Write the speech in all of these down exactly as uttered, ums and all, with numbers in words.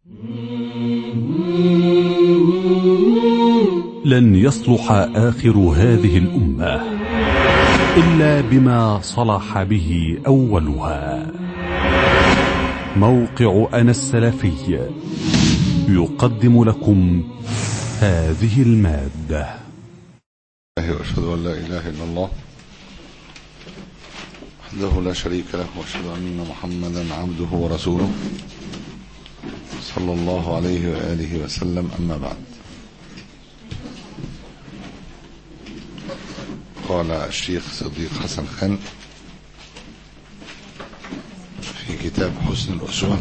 لن يصلح آخر هذه الأمة إلا بما صلح به أولها. موقع أنا السلفي يقدم لكم هذه المادة. وأشهد أن لا إله إلا الله وحده لا شريك له، وأشهد أن محمدا عبده ورسوله صلى الله عليه وآله وسلم. أما بعد، قال الشيخ صديق حسن خان في كتاب حسن الأسوة: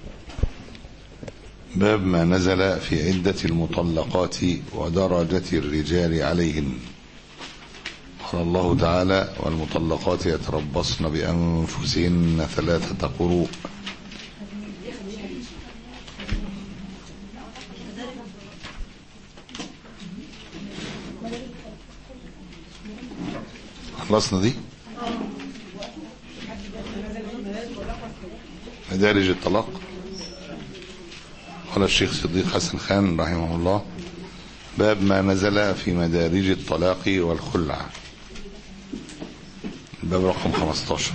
باب ما نزل في عدة المطلقات ودرجة الرجال عليهن. قال الله تعالى: والمطلقات يتربصن بأنفسهن ثلاثة قروء. خلصنا دي مدارج الطلاق. قال الشيخ صديق حسن خان رحمه الله: باب ما نزل في مدارج الطلاق والخلع. الباب رقم خمسة عشر.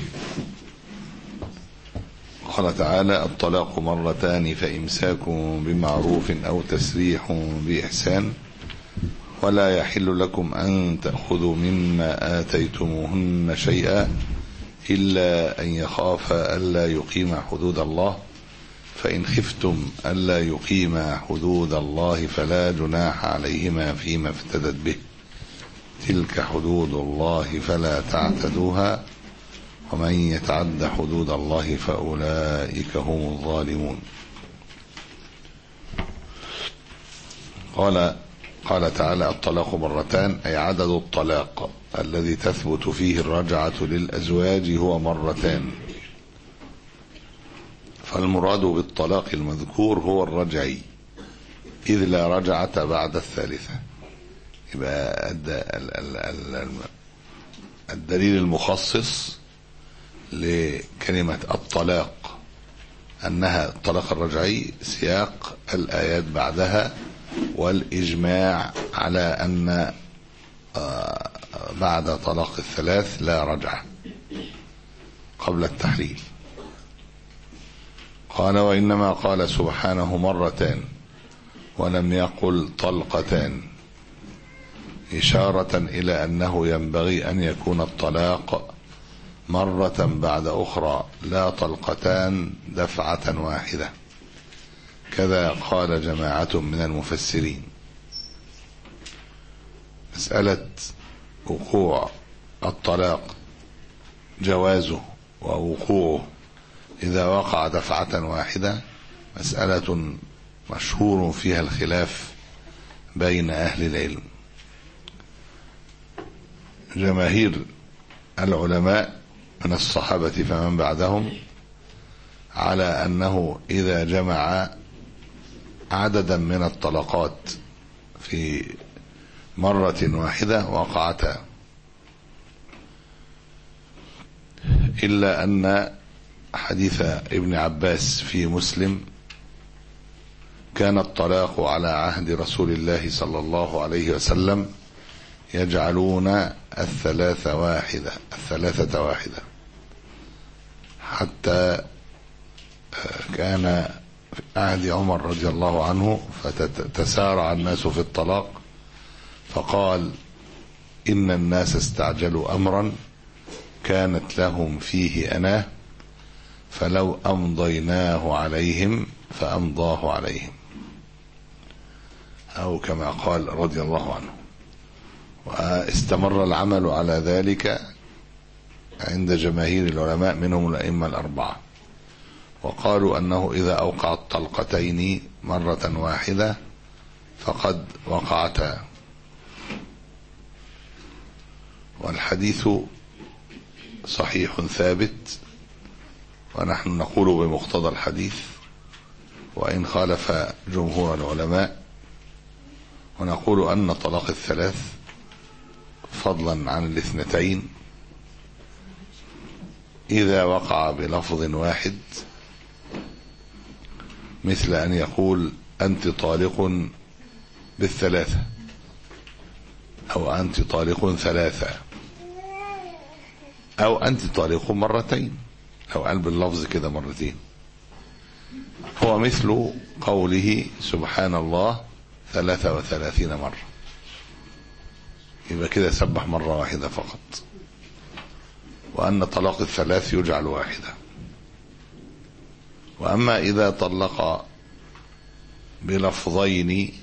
قال تعالى: الطلاق مرتان فإمساك بمعروف أو تسريح بإحسان، ولا يحل لكم أن تأخذوا مما آتيتموهن شيئا إلا أن يخافا ألا يقيما حدود الله، فإن خفتم ألا يقيما حدود الله فلا جناح عليهما فيما افتدت به، تلك حدود الله فلا تعتدوها، ومن يتعد حدود الله فأولئك هم الظالمون. قال قال تعالى: الطلاق مرتان، أي عدد الطلاق الذي تثبت فيه الرجعة للأزواج هو مرتان. فالمراد بالطلاق المذكور هو الرجعي، إذ لا رجعة بعد الثالثة. يبقى الدليل المخصص لكلمة الطلاق أنها الطلاق الرجعي سياق الآيات بعدها، والإجماع على أن بعد طلاق الثلاث لا رجعة قبل التحليل. قال: وإنما قال سبحانه مرتان ولم يقل طلقتان، إشارة إلى أنه ينبغي أن يكون الطلاق مرة بعد أخرى، لا طلقتان دفعة واحدة، كذا قال جماعة من المفسرين. مسألة وقوع الطلاق، جوازه ووقوعه إذا وقع دفعة واحدة، مسألة مشهور فيها الخلاف بين أهل العلم. جماهير العلماء من الصحابة فمن بعدهم على أنه إذا جمع عددا من الطلقات في مرة واحدة وقعتا، إلا أن حديث ابن عباس في مسلم: كان الطلاق على عهد رسول الله صلى الله عليه وسلم يجعلون الثلاثة واحدة الثلاثة واحدة حتى كان في عهد عمر رضي الله عنه فتسارع الناس في الطلاق، فقال: إن الناس استعجلوا أمرا كانت لهم فيه أناه، فلو أمضيناه عليهم فأمضاه عليهم، أو كما قال رضي الله عنه. واستمر العمل على ذلك عند جماهير العلماء منهم الأئمة الأربعة، وقالوا أنه إذا أوقع الطلقتين مرة واحدة فقد وقعتا. والحديث صحيح ثابت، ونحن نقول بمقتضى الحديث وإن خالف جمهور العلماء، ونقول أن طلاق الثلاث فضلا عن الاثنتين إذا وقع بلفظ واحد مثل أن يقول أنت طالق بالثلاثة أو أنت طالق ثلاثة أو أنت طالق مرتين أو قلب اللفظ كده مرتين. هو مثل قوله سبحان الله ثلاثة وثلاثين مرة، يبقى كده سبح مرة واحدة فقط. وأن طلاق الثلاث يجعل واحدة. وأما إذا طلق بلفظين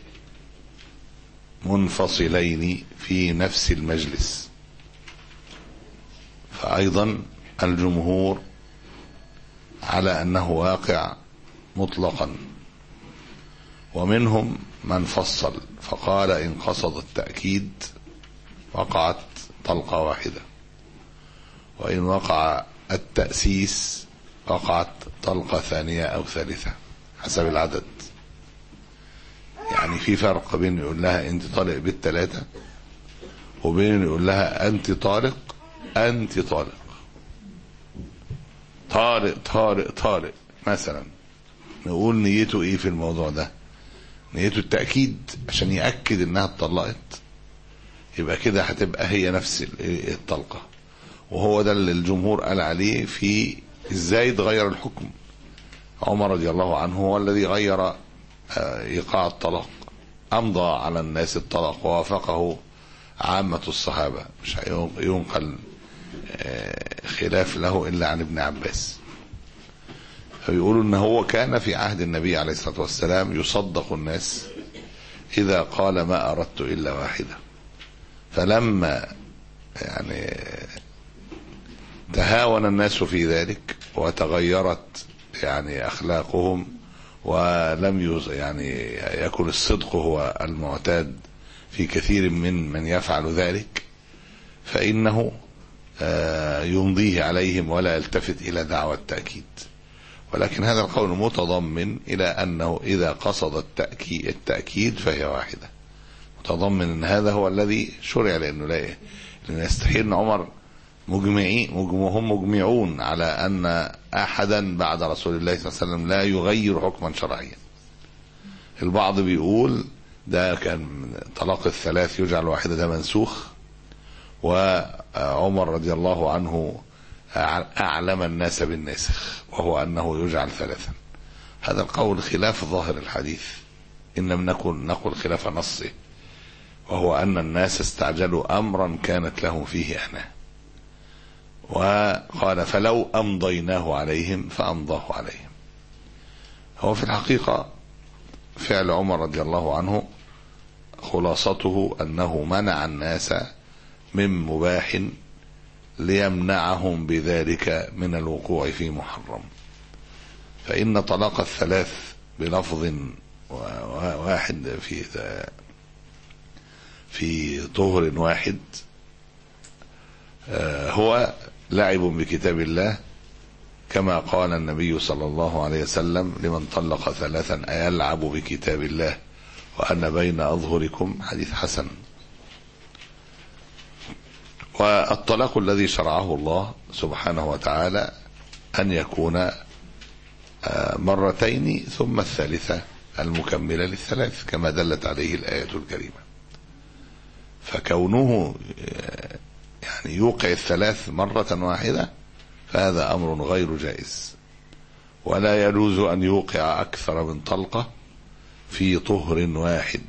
منفصلين في نفس المجلس فأيضا الجمهور على أنه واقع مطلقا، ومنهم من فصل فقال إن قصد التأكيد وقعت طلقة واحدة، وإن وقع التأسيس وقعت طلقة ثانية أو ثالثة حسب العدد. يعني في فرق بين يقول لها أنت طالق بالثلاثة وبين يقول لها أنت طالق أنت طالق طارق طارق طارق مثلا. نقول نيته ايه في الموضوع ده؟ نيته التأكيد عشان يأكد انها اتطلقت، يبقى كده هتبقى هي نفس الطلقة. وهو ده اللي الجمهور قال عليه في ازاي تغير الحكم. عمر رضي الله عنه هو الذي غير ايقاع الطلاق، امضى على الناس الطلاق ووافقه عامة الصحابة، مش ينقل خلاف له إلا عن ابن عباس. فبيقولوا إن هو كان في عهد النبي عليه الصلاة والسلام يصدق الناس إذا قال ما أردت إلا واحدة. فلما يعني تهاون الناس في ذلك وتغيرت يعني أخلاقهم ولم يعني يكن الصدق هو المعتاد في كثير من من يفعل ذلك، فإنه يمضيه عليهم ولا يلتفت إلى دعوى التأكيد. ولكن هذا القول متضمن إلى أنه إذا قصد التأكيد, التأكيد فهي واحدة، متضمن أن هذا هو الذي شرع. لأنه لا لأنه يستحيل أن عمر مجمعين هم مجمعون على أن أحدا بعد رسول الله صلى الله عليه وسلم لا يغير حكما شرعيا. البعض بيقول ده كان طلاق الثلاث يجعل واحدة ده منسوخ، وعمر رضي الله عنه أعلم الناس بالناسخ وهو أنه يجعل ثلاثا. هذا القول خلاف ظاهر الحديث، إن لم نقل نقل خلاف نصه، وهو أن الناس استعجلوا أمرا كانت لهم فيه أناه، وقال فلو أمضيناه عليهم فأمضاه عليهم. هو في الحقيقة فعل عمر رضي الله عنه خلاصته أنه منع الناس من مباح ليمنعهم بذلك من الوقوع في محرم. فإن طلاق الثلاث بلفظ واحد في في طهر واحد هو لعب بكتاب الله، كما قال النبي صلى الله عليه وسلم لمن طلق ثلاثا أيلعب بكتاب الله وأنا بين أظهركم، حديث حسن. والطلاق الذي شرعه الله سبحانه وتعالى أن يكون مرتين ثم الثالثة المكملة للثلاث كما دلت عليه الآية الكريمة. فكونه يعني يوقع الثلاث مرة واحدة فهذا أمر غير جائز، ولا يجوز أن يوقع أكثر من طلقة في طهر واحد،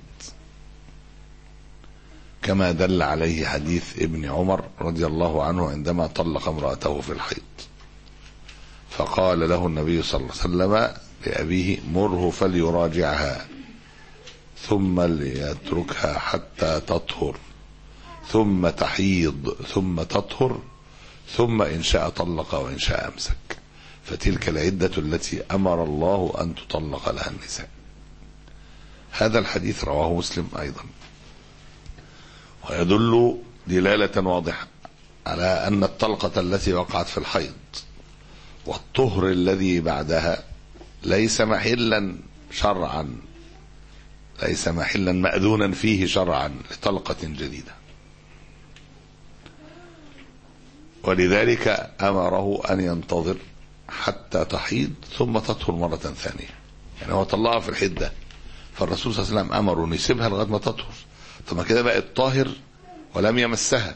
كما دل عليه حديث ابن عمر رضي الله عنه عندما طلق امرأته في الحيض، فقال له النبي صلى الله عليه وسلم لأبيه مره فليراجعها ثم ليتركها حتى تطهر ثم تحيض ثم تطهر ثم إن شاء طلق وإن شاء أمسك، فتلك العدة التي أمر الله أن تطلق لها النساء. هذا الحديث رواه مسلم أيضا، ويدل دلالة واضحة على أن الطلقة التي وقعت في الحيض والطهر الذي بعدها ليس محلا شرعا ليس محلا مأذونا فيه شرعا لطلقة جديدة، ولذلك أمره أن ينتظر حتى تحيض ثم تطهر مرة ثانية. يعني هو طلقها في الحدة، فالرسول صلى الله عليه وسلم امره انه يسيبها لغايه ما تطهر. طب ما كده بقت طاهر ولم يمسها،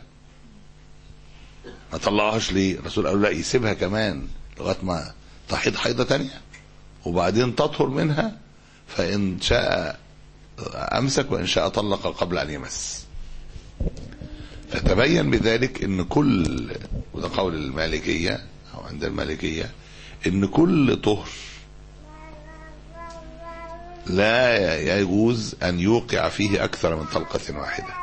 ما طلقهاش ليه؟ الرسول قال لا، يسيبها كمان لغايه ما تحيض حيضه تانية وبعدين تطهر منها، فان شاء امسك وان شاء طلق قبل ان يمس. فتبين بذلك ان كل، وده قول المالكيه او عند المالكيه، ان كل طهر لا يجوز ان يوقع فيه اكثر من طلقه واحده.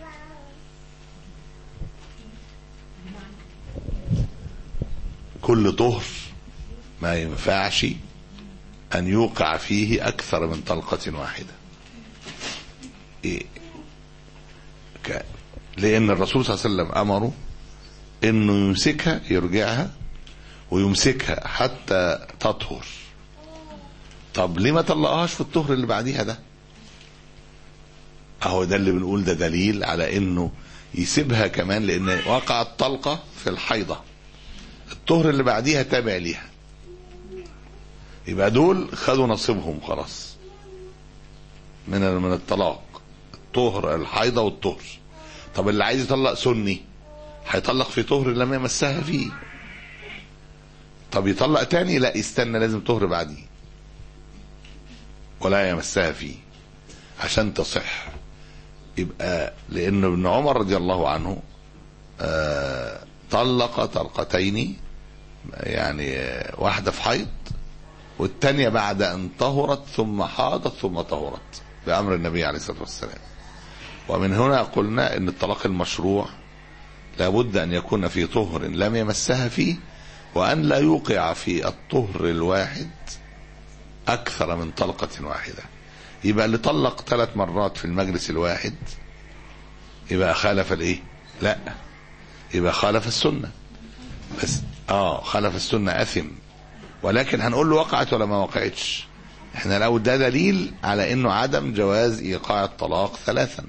كل طهر ما ينفعش ان يوقع فيه اكثر من طلقه واحده. إيه؟ ك... لان الرسول صلى الله عليه وسلم امره انه يمسكها، يرجعها ويمسكها حتى تطهر. طب ليه ما طلقهاش في الطهر اللي بعديها ده؟ اهو ده اللي بنقول ده دليل على انه يسيبها كمان، لان وقعت طلقه في الحيضه، الطهر اللي بعديها تابع ليها، يبقى دول خدوا نصيبهم خلاص من من الطلاق، الطهر الحيضه والطهر. طب اللي عايز يطلق سني هيطلق في طهر لم يمسها فيه. طب يطلق تاني، لا يستنى، لازم طهر بعديه ولا يمسها فيه عشان تصح. يبقى لأن ابن عمر رضي الله عنه آه طلق طلقتين، يعني آه واحدة في حيض والتانية بعد أن طهرت ثم حاضت ثم طهرت بأمر النبي عليه الصلاة والسلام. ومن هنا قلنا أن الطلاق المشروع لابد أن يكون في طهر لم يمسها فيه، وأن لا يوقع في الطهر الواحد أكثر من طلقة واحدة. يبقى اللي طلق ثلاث مرات في المجلس الواحد يبقى خالف الايه؟ لا، يبقى خالف السنة. بس اه خالف السنة اثم، ولكن هنقول له وقعت ولا ما وقعتش. احنا لو ده دليل على انه عدم جواز ايقاع الطلاق ثلاثا.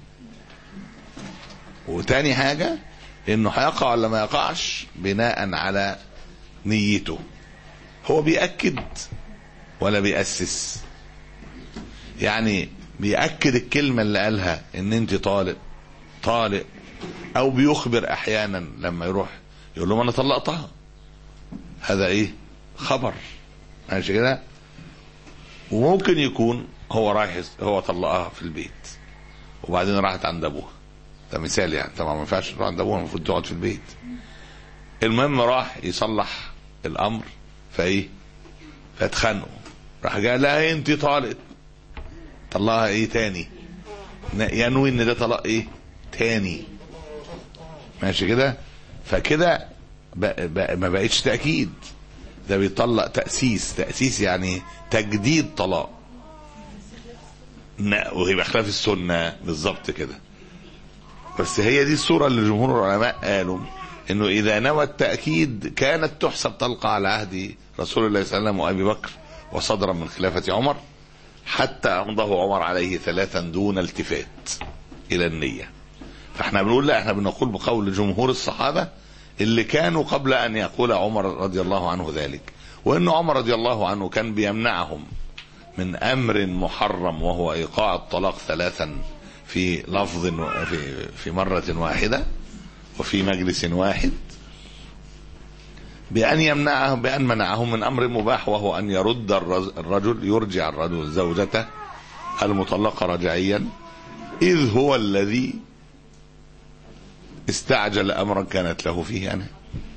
وتاني حاجة انه هيقع ولا ما يقعش بناء على نيته، هو بيأكد ولا بيأسس؟ يعني بيأكد الكلمة اللي قالها ان انت طالق طالق، او بيخبر احيانا لما يروح يقول لهم انا طلقتها، هذا ايه؟ خبر، ماشي كده. وممكن يكون هو رايح هو طلقها في البيت وبعدين راحت عند ابوها، ده مثال يعني، طبعا ما ينفعش تروح عند ابوها، المفروض تقعد في البيت. المهم راح يصلح الامر فايه؟ فاتخانقوا، راح جاء لا انت طالق، طلقها ايه تاني، ينوي ان ده طلاق ايه تاني، ماشي كده. فكده ما بقتش تأكيد، ده بيطلق تأسيس. تأسيس يعني تجديد طلاق، ويبقى خلاف السنة بالظبط كده. بس هي دي الصورة اللي جمهور العلماء قالوا انه اذا نوى التأكيد كانت تحسب طلقة على عهد رسول الله صلى الله عليه وسلم وابي بكر وصدرا من خلافة عمر، حتى أمضاه عمر عليه ثلاثا دون التفات إلى النية. فاحنا بنقول لا، احنا بنقول بقول جمهور الصحابة اللي كانوا قبل أن يقول عمر رضي الله عنه ذلك، وأن عمر رضي الله عنه كان بيمنعهم من أمر محرم وهو إيقاع الطلاق ثلاثا في لفظ في, في مرة واحدة وفي مجلس واحد، بأن يمنعهم بأن منعهم من أمر مباح وهو أن يرد الرجل يرجع الرجل زوجته المطلقة رجعيا، إذ هو الذي استعجل أمرا كانت له فيه أنا.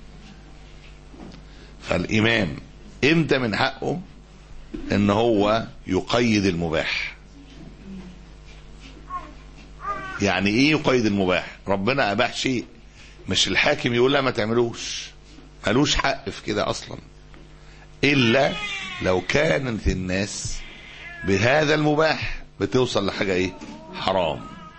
فالإمام إمتى من حقه إن هو يقيد المباح؟ يعني إيه يقيد المباح؟ ربنا أباح شيء، مش الحاكم يقول لا ما تعملوش، ملوش حق في كده اصلا، الا لو كانت الناس بهذا المباح بتوصل لحاجة ايه؟ حرام.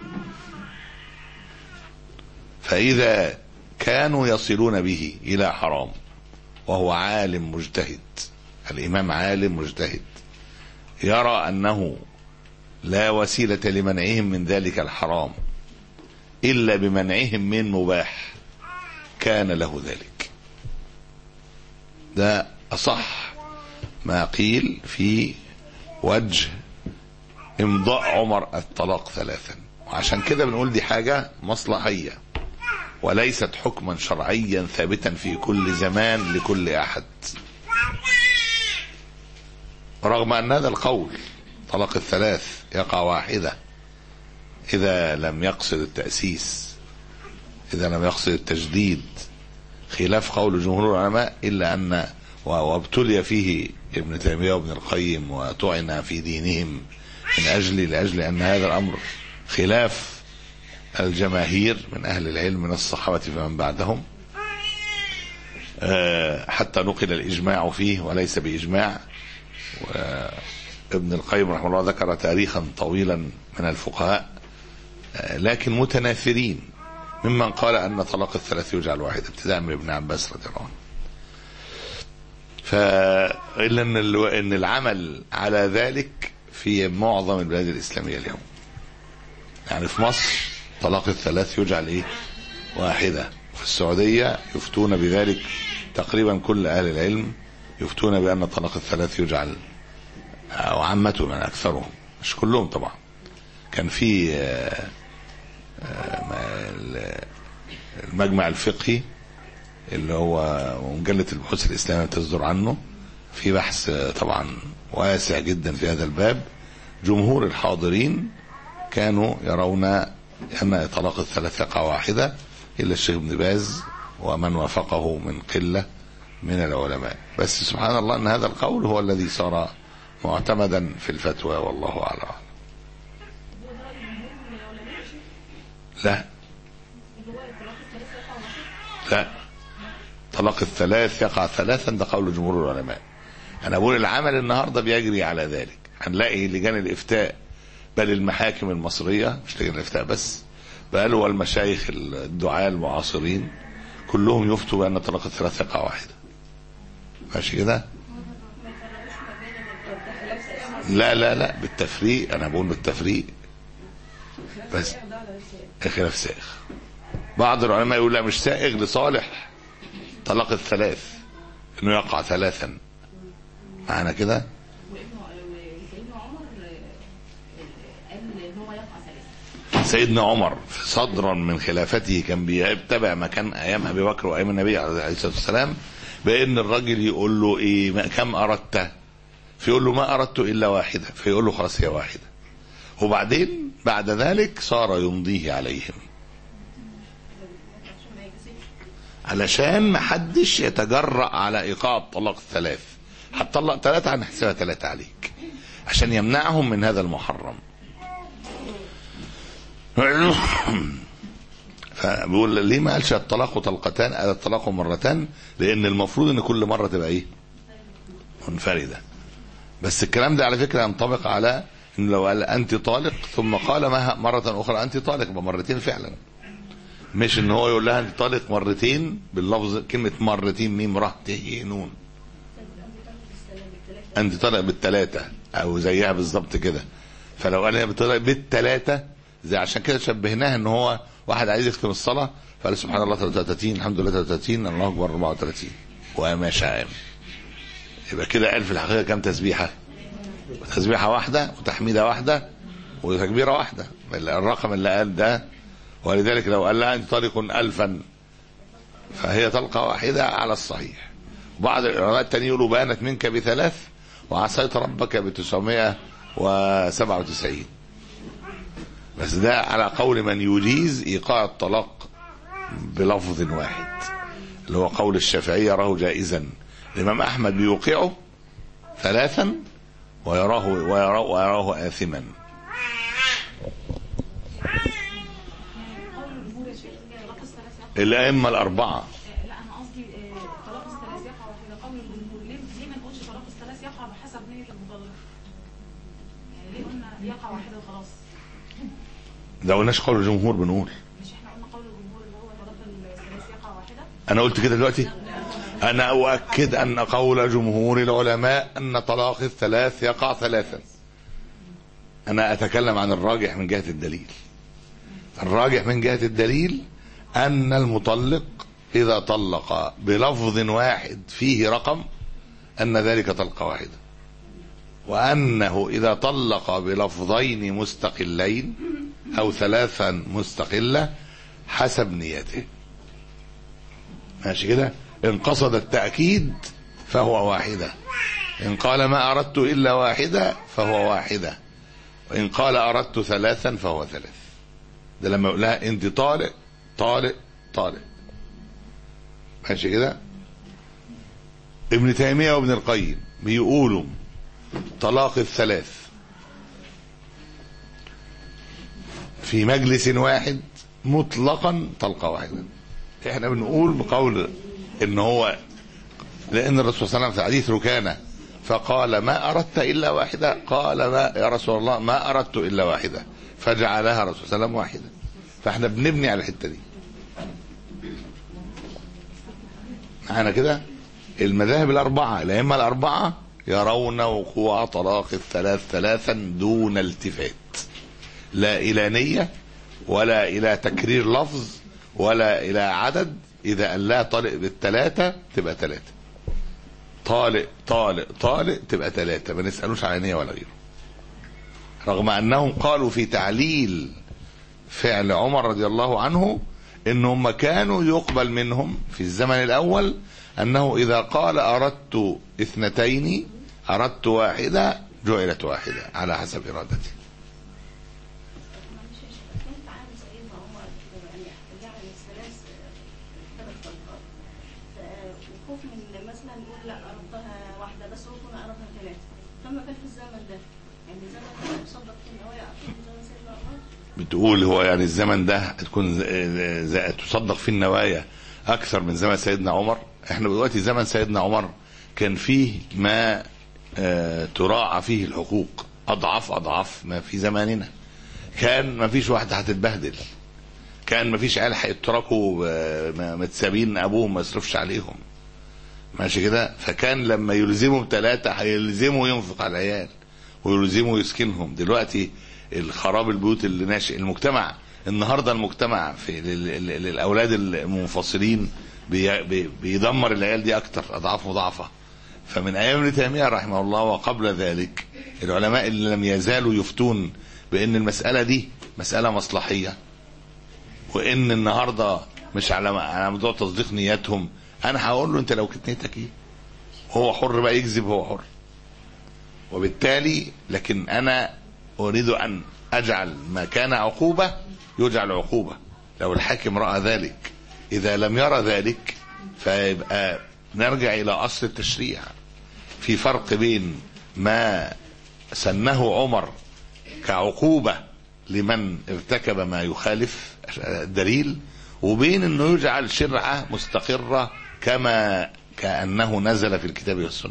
فاذا كانوا يصلون به الى حرام وهو عالم مجتهد، الامام عالم مجتهد يرى انه لا وسيلة لمنعهم من ذلك الحرام الا بمنعهم من مباح، كان له ذلك. ده أصح ما قيل في وجه امضاء عمر الطلاق ثلاثا. وعشان كده بنقول دي حاجة مصلحية وليست حكما شرعيا ثابتا في كل زمان لكل احد، رغم ان هذا القول طلاق الثلاث يقع واحدة اذا لم يقصد التأسيس، اذا لم يقصد التجديد، خلاف قول جمهور العلماء، الا ان وابتلي فيه ابن تيمية وابن القيم وطعن في دينهم من اجل لاجل ان هذا الامر خلاف الجماهير من اهل العلم من الصحابة فمن بعدهم، حتى نقل الاجماع فيه وليس باجماع. وابن القيم رحمه الله ذكر تاريخا طويلا من الفقهاء لكن متناثرين ممن قال ان طلاق الثلاث يجعل واحد، ابتداء من ابن عباس رضي الله عنه. فإلا ان العمل على ذلك في معظم البلاد الاسلاميه اليوم، يعني في مصر طلاق الثلاث يجعل ايه واحده، في السعوديه يفتون بذلك تقريبا كل اهل العلم يفتون بان طلاق الثلاث يجعل، او عامته من اكثرهم مش كلهم طبعا. كان في المجمع الفقهي اللي هو مجلة البحوث الإسلامية تصدر عنه في بحث طبعا واسع جدا في هذا الباب، جمهور الحاضرين كانوا يرون أن طلاق الثلاث يقع واحدة إلا الشيخ ابن باز ومن وافقه من قلة من العلماء. بس سبحان الله أن هذا القول هو الذي صار معتمدا في الفتوى والله أعلم. لا لا طلاق الثلاث يقع ثلاثا ده قول جمهور العلماء. انا بقول العمل النهارده بيجري على ذلك، هنلاقي لجان الافتاء بل المحاكم المصريه مش لجان الافتاء بس، بل والمشايخ الدعاة المعاصرين كلهم يفتوا بان طلاق الثلاث يقع واحده. ماشي كده؟ لا لا لا بالتفريق، انا بقول بالتفريق بس خلاف سائغ. بعض العلماء يقول لا مش سائغ لصالح طلاق الثلاث انه يقع ثلاثا معنا كده. سيدنا عمر صدرا من خلافته كان بيتبع ما كان ايام ابي بكر وايام النبي عليه الصلاه والسلام، بان الرجل يقول له ايه كم اردت، فيقول له ما اردت الا واحده، فيقول له خلاص هي واحده، وبعدين بعد ذلك صار يمضيه عليهم علشان ما حدش يتجرأ على ايقاع الطلاق الثلاث، هتطلق ثلاثه هنحسبها ثلاثه عليك، عشان يمنعهم من هذا المحرم. فبيقول ليه ما قالش الطلاق طلقتان، قال الطلاق مرتان، لان المفروض ان كل مره تبقى ايه منفرده. بس الكلام ده على فكره ينطبق على ان لو قال انت طالق ثم قال ما مره اخرى انت طالق بمرتين فعلا، مش ان هو يقول لها انت طالق مرتين باللفظ كلمه مرتين ميم ر ت نون، انت طالق بالثلاثه او زيها بالظبط كده. فلو قال انت طالق بالثلاثه زي، عشان كده شبهناها ان هو واحد عايز يختم الصلاه فقال سبحان الله ثلاثة وثلاثين الحمد لله ثلاثة وثلاثين الله اكبر أربعة وثلاثين وما شاء، يبقى كده قال في الحقيقه كم تسبيحه؟ تسبيحه واحده وتحميده واحده وتكبيره واحده، الرقم اللي قال ده. ولذلك لو قال لها انت طالق الفا فهي طلقه واحده على الصحيح. بعض العلماء التانيين يقولوا بانت منك بثلاث وعصيت ربك بتسعمائة وسبعة وتسعين، بس ده على قول من يجيز ايقاع الطلاق بلفظ واحد، اللي هو قول الشافعي يراه جائزا. الامام احمد بيوقعه ثلاثا ويراه ويراه, ويراه آثما. الائمه الاربعه. لا انا قصدي طلاق الثلاث يقع واحده قول الجمهور، ليه ليه ما نقولش طلاق الثلاث يقع بحسب نيه المطلق؟ يعني ليه قلنا يقع واحده وخلاص؟ ده قلناش قول الجمهور، بنقول مش احنا قلنا قول الجمهور اللي هو طلاق الثلاث يقع واحده؟ انا قلت كده دلوقتي. انا اؤكد ان قول جمهور العلماء ان طلاق الثلاث يقع ثلاثا. انا اتكلم عن الراجح من جهه الدليل. الراجح من جهه الدليل أن المطلق إذا طلق بلفظ واحد فيه رقم أن ذلك طلقة واحدة. وأنه إذا طلق بلفظين مستقلين أو ثلاثا مستقلة حسب نيته. ماشي كده؟ إن قصد التأكيد فهو واحدة، إن قال ما أردت إلا واحدة فهو واحدة، وإن قال أردت ثلاثا فهو ثلاث. ده لما يقول لها أنت طالق طالق طالق. ماشي كده؟ ابن تيمية وابن القيم بيقولوا طلاق الثلاث في مجلس واحد مطلقا طلقة واحدة. احنا بنقول بقول ان هو لان الرسول صلى الله عليه وسلم في حديث ركانة فقال ما اردت الا واحدة، قال ما يا رسول الله ما اردت الا واحدة، فجعلها الرسول صلى الله عليه وسلم واحدة. فاحنا بنبني على الحتة دي معانا كده. المذاهب الاربعة الائمة الاربعة يرون وقوع طلاق الثلاث ثلاثا دون التفات، لا الى نية ولا الى تكرير لفظ ولا الى عدد. اذا قال لا طالق بالثلاثة تبقى ثلاثة، طالق طالق طالق تبقى ثلاثة، ما نسألوش على نية ولا غيره. رغم انهم قالوا في تعليل فعل عمر رضي الله عنه انهم كانوا يقبل منهم في الزمن الاول انه اذا قال اردت اثنتين اردت واحدة جعلت واحدة على حسب ارادته. بتقول هو يعني الزمن ده تكون تصدق في النوايا اكثر من زمن سيدنا عمر. احنا دلوقتي زمن سيدنا عمر كان فيه ما اه تراعى فيه الحقوق اضعاف اضعاف ما في زماننا. كان ما فيش واحده هتتبهدل، كان ما فيش عيال هيتركوا اه متسابين ابوهم ما يصرفش عليهم. ماشي كده؟ فكان لما يلزموا بثلاثه هيلزموا ينفق على العيال ويلزموا يسكنهم. دلوقتي الخراب البيوت اللي ناشئ المجتمع النهارده، المجتمع في للاولاد المنفصلين بيدمر العيال دي اكتر اضعاف مضاعفه. فمن ايام ابن تيميه رحمه الله وقبل ذلك العلماء اللي لم يزالوا يفتون بان المساله دي مساله مصلحيه، وان النهارده مش على على موضوع تصديق نياتهم. انا هقول له انت لو كنت نيتك ايه، هو حر بقى يكذب، هو حر. وبالتالي لكن انا اريد ان اجعل ما كان عقوبه يجعل عقوبه لو الحاكم راى ذلك. اذا لم يرى ذلك فيبقى نرجع الى اصل التشريع. في فرق بين ما سنه عمر كعقوبه لمن ارتكب ما يخالف الدليل، وبين انه يجعل شرعه مستقره كما كانه نزل في الكتاب والسنه.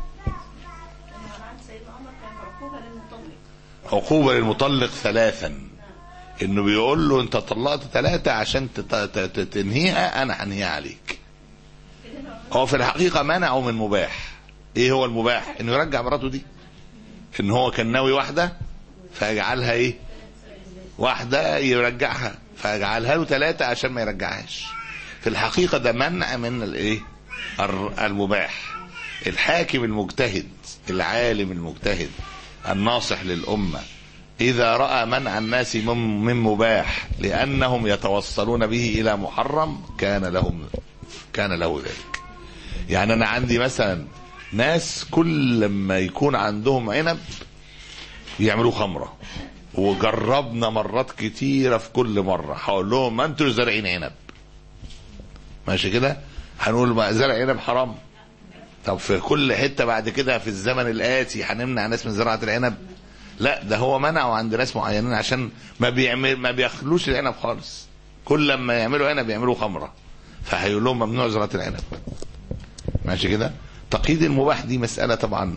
عقوبة للمطلق ثلاثا، انه بيقول له انت طلقت ثلاثة عشان تنهيها انا هنهيها عليك. هو في الحقيقة منعه من مباح. ايه هو المباح؟ انه يرجع مراته دي، ان هو كان ناوي واحدة فيجعلها ايه واحدة يرجعها، فيجعلها له ثلاثة عشان ما يرجعهاش. في الحقيقة ده منع من الايه المباح. الحاكم المجتهد العالم المجتهد الناصح للأمة إذا رأى منع الناس من مباح لأنهم يتوصلون به إلى محرم كان لهم كان له ذلك. يعني أنا عندي مثلا ناس كل لما يكون عندهم عنب يعملوا خمرة، وجربنا مرات كتيرة في كل مرة هقول لهم ما انتوا زارعين عنب. ماشي كده؟ هنقول ما زرع عنب حرام. طب في كل حتة بعد كده في الزمن الآتي هنمنع ناس من زراعة العنب؟ لا، ده هو منعه عند ناس معينين عشان ما بيعمل ما بيخلوش العنب خالص. كل لما يعملوا عنب يعملوا خمرة، فهيقول لهم ممنوع زراعة العنب. ماشي كده؟ تقييد المباح دي مسألة طبعا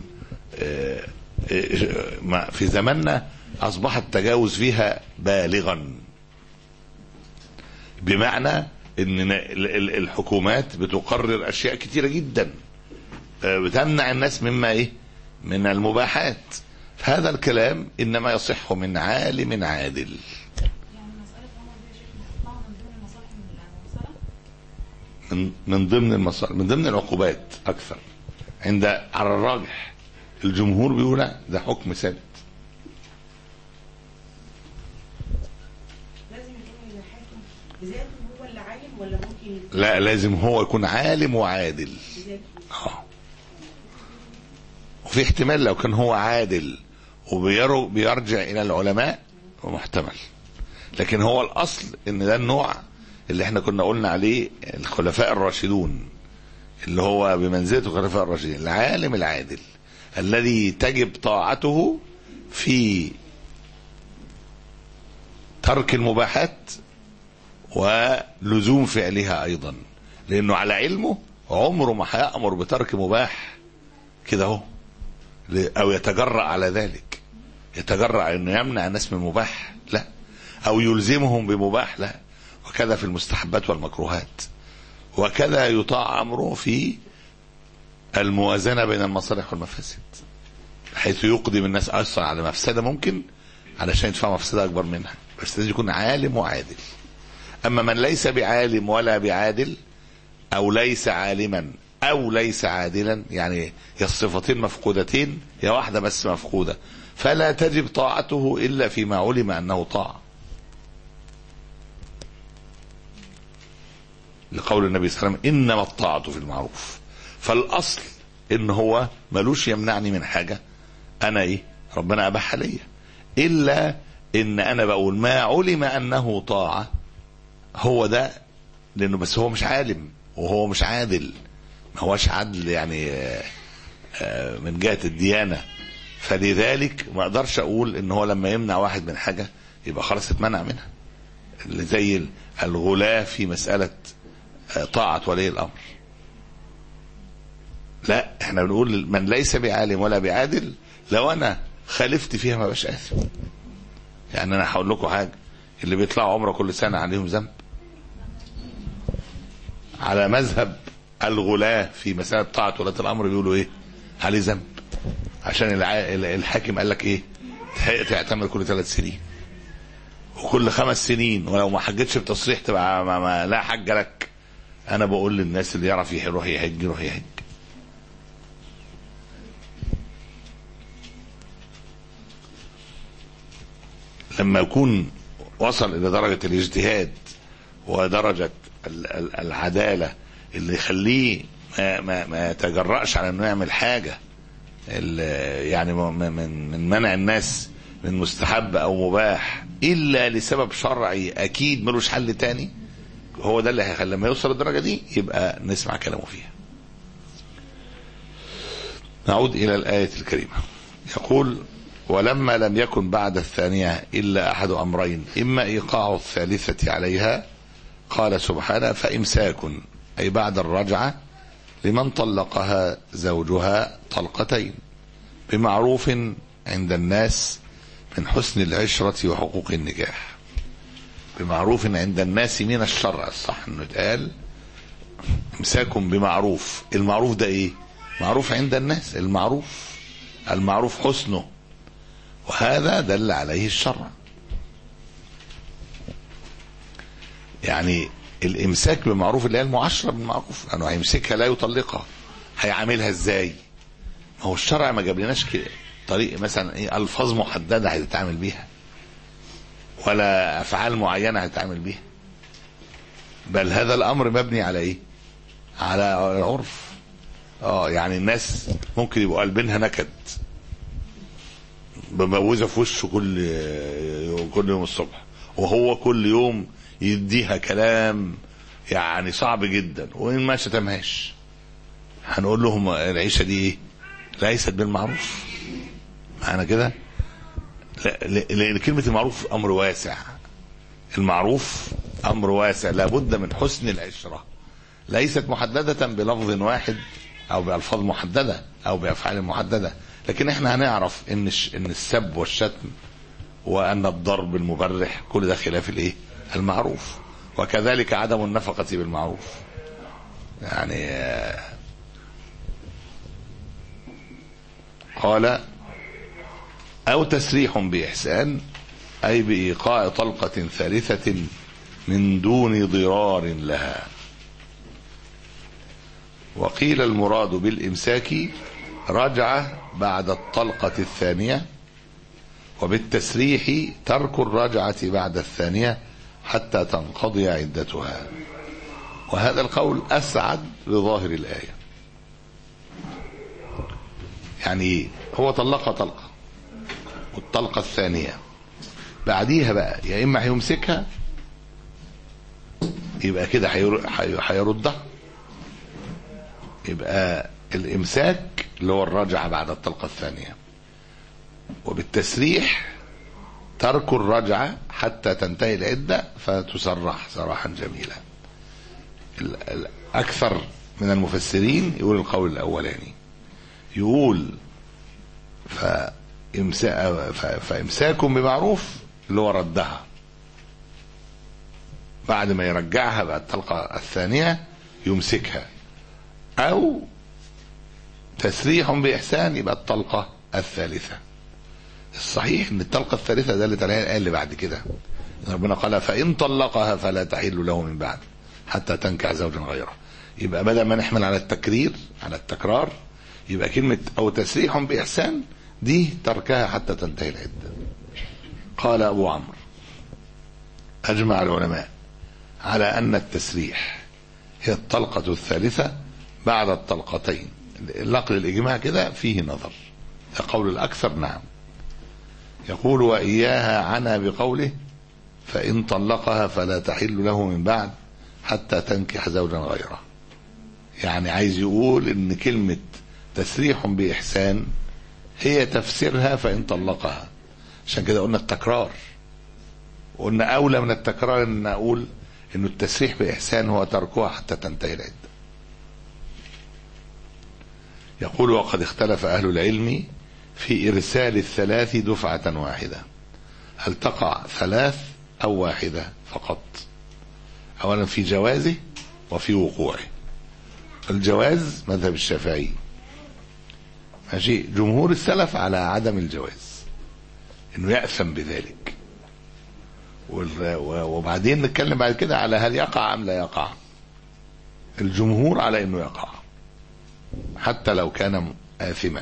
في زماننا أصبح التجاوز فيها بالغا، بمعنى ان الحكومات بتقرر اشياء كتيرة جدا بتمنع الناس مما ايه من المباحات. فهذا الكلام انما يصح من عالم عادل. من من ضمن المصالح من ضمن العقوبات اكثر عند على الراجح الجمهور بيقول لا، ده حكم ثابت. لازم يكون الحاكم بذاته هو اللي عالم ولا ممكن؟ لا، لازم هو يكون عالم وعادل. اه وفي احتمال لو كان هو عادل وبيرجع الى العلماء ومحتمل، لكن هو الاصل ان ده النوع اللي احنا كنا قلنا عليه الخلفاء الراشدون، اللي هو بمنزلة الخلفاء الراشدين، العالم العادل الذي تجب طاعته في ترك المباحات ولزوم فعلها ايضا، لانه على علمه عمره ما هيأمر بترك مباح كده اهو، او يتجرأ على ذلك، يتجرأ انه يمنع الناس من مباح، لا، او يلزمهم بمباح، لا. وكذا في المستحبات والمكروهات، وكذا يطاع امره في الموازنة بين المصالح والمفاسد، حيث يقدم الناس اصلا على مفسدة ممكن علشان يدفع مفسدة اكبر منها، بس لازم يكون عالم وعادل. اما من ليس بعالم ولا بعادل، او ليس عالما او ليس عادلا، يعني يا الصفتين مفقودتين يا واحدة بس مفقودة، فلا تجب طاعته الا فيما علم انه طاعة، لقول النبي صلى الله عليه وسلم انما الطاعة في المعروف. فالاصل ان هو ملوش يمنعني من حاجة انا ايه ربنا اباحها ليا، الا ان انا بقول ما علم انه طاعة، هو ده، لانه بس هو مش عالم وهو مش عادل، ما هوش عدل يعني من جهة الديانة، فلذلك ما اقدرش اقول ان هو لما يمنع واحد من حاجة يبقى خلاص اتمنع منها، اللي زي الغلاة في مسألة طاعة ولي الامر. لا، احنا بنقول من ليس بعالم ولا بعادل لو انا خالفت فيها ما بقاش آثم. يعني انا هقول لكم حاجة، اللي بيطلعوا عمره كل سنة عليهم ذنب، على مذهب الغلاة في مسألة طاعة ولاة الامر بيقولوا ايه عليه ذنب، عشان الحاكم قال لك ايه تعتمر كل ثلاث سنين وكل خمس سنين، ولو ما حجتش بتصريح تبقى ما ما لا حج لك. انا بقول للناس اللي يعرف يروح يحج يروح يحج. لما يكون وصل الى درجة الاجتهاد ودرجة العدالة اللي يخليه ما, ما, ما يتجرأش على انه يعمل حاجة يعني من, من منع الناس من مستحب او مباح الا لسبب شرعي اكيد ملوش حل تاني، هو ده اللي هيخلي لما يوصل الدرجة دي يبقى نسمع كلامه فيها. نعود الى الآية الكريمة، يقول ولما لم يكن بعد الثانية إلا أحد أمرين إما إيقاع الثالثة عليها، قال سبحانه فإمساك، أي بعد الرجعة لمن طلقها زوجها طلقتين بمعروف عند الناس من حسن العشرة وحقوق النكاح. بمعروف عند الناس من الشرع، الصح انه يتقال امساك بمعروف. المعروف ده ايه؟ معروف عند الناس، المعروف المعروف حسنه، وهذا دل عليه الشرع. يعني الامساك بمعروف اللي هي المعاشرة بالمعروف، انه هيمسكها لا يطلقها، هيعاملها ازاي؟ ما هو الشرع ما جابلناش كده طريق مثلا ايه الفاظ محددة هتتعامل بيها ولا افعال معينة هتتعامل بيها، بل هذا الامر مبني على ايه؟ على العرف. اه يعني الناس ممكن يبقوا قلبينها نكد، بموزة في وشه كل كل يوم الصبح، وهو كل يوم يديها كلام يعني صعب جدا، وإن ما شتمهاش هنقول لهم العيشة دي ايه؟ ليست بالمعروف. معنا كده؟ لأن كلمة المعروف أمر واسع، المعروف أمر واسع، لابد من حسن العشرة، ليست محددة بلفظ واحد أو بألفاظ محددة أو بأفعال محددة. لكن احنا هنعرف ان ان السب والشتم وان الضرب المبرح كل ده خلاف الايه؟ المعروف. وكذلك عدم النفقة بالمعروف. يعني قال او تسريح بإحسان، اي بإيقاع طلقة ثالثة من دون ضرار لها. وقيل المراد بالامساك رجعة بعد الطلقة الثانية، وبالتسريح ترك الرجعة بعد الثانية حتى تنقضي عدتها. وهذا القول أسعد بظاهر الآية. يعني هو طلقها طلقة، والطلقة الثانية بعديها بقى يا إما هيمسكها يبقى كده هيردها، يبقى الإمساك اللي هو الرجعة بعد الطلقة الثانية، وبالتسريح ترك الرجعة حتى تنتهي العدة فتسرح سراحا جميلا. أكثر من المفسرين يقول القول الأولاني، يقول فإمساكم بمعروف اللي هو ردها بعد ما يرجعها بعد الطلقة الثانية يمسكها، أو تسريح بإحسان يبقى الطلقة الثالثة. الصحيح ان الطلقة الثالثة دلت عليها الآية اللي بعد كده، ربنا قال فإن طلقها فلا تحل له من بعد حتى تنكح زوجا غيره. يبقى بدل ما نحمل على التكرير على التكرار، يبقى كلمة أو تسريح بإحسان دي تركها حتى تنتهي العدة. قال أبو عمرو أجمع العلماء على أن التسريح هي الطلقة الثالثة بعد الطلقتين. نقل الإجماع كده فيه نظر، قول الأكثر نعم. يقول وإياها عنا بقوله فإن طلقها فلا تحل له من بعد حتى تنكح زوجا غيره. يعني عايز يقول إن كلمة تسريح بإحسان هي تفسيرها فإن طلقها، عشان كده قلنا التكرار، وقلنا أولى من التكرار إن نقول إنه التسريح بإحسان هو تركها حتى تنتهي العدة. يقول وقد اختلف أهل العلم في إرسال الثلاث دفعة واحدة، هل تقع ثلاث أو واحدة فقط؟ أولا في جوازه وفي وقوعه. الجواز مذهب الشافعي ماشي، جمهور السلف على عدم الجواز، إنه يأثم بذلك. وبعدين نتكلم بعد كده على هل يقع أم لا يقع. الجمهور على إنه يقع حتى لو كان آثما.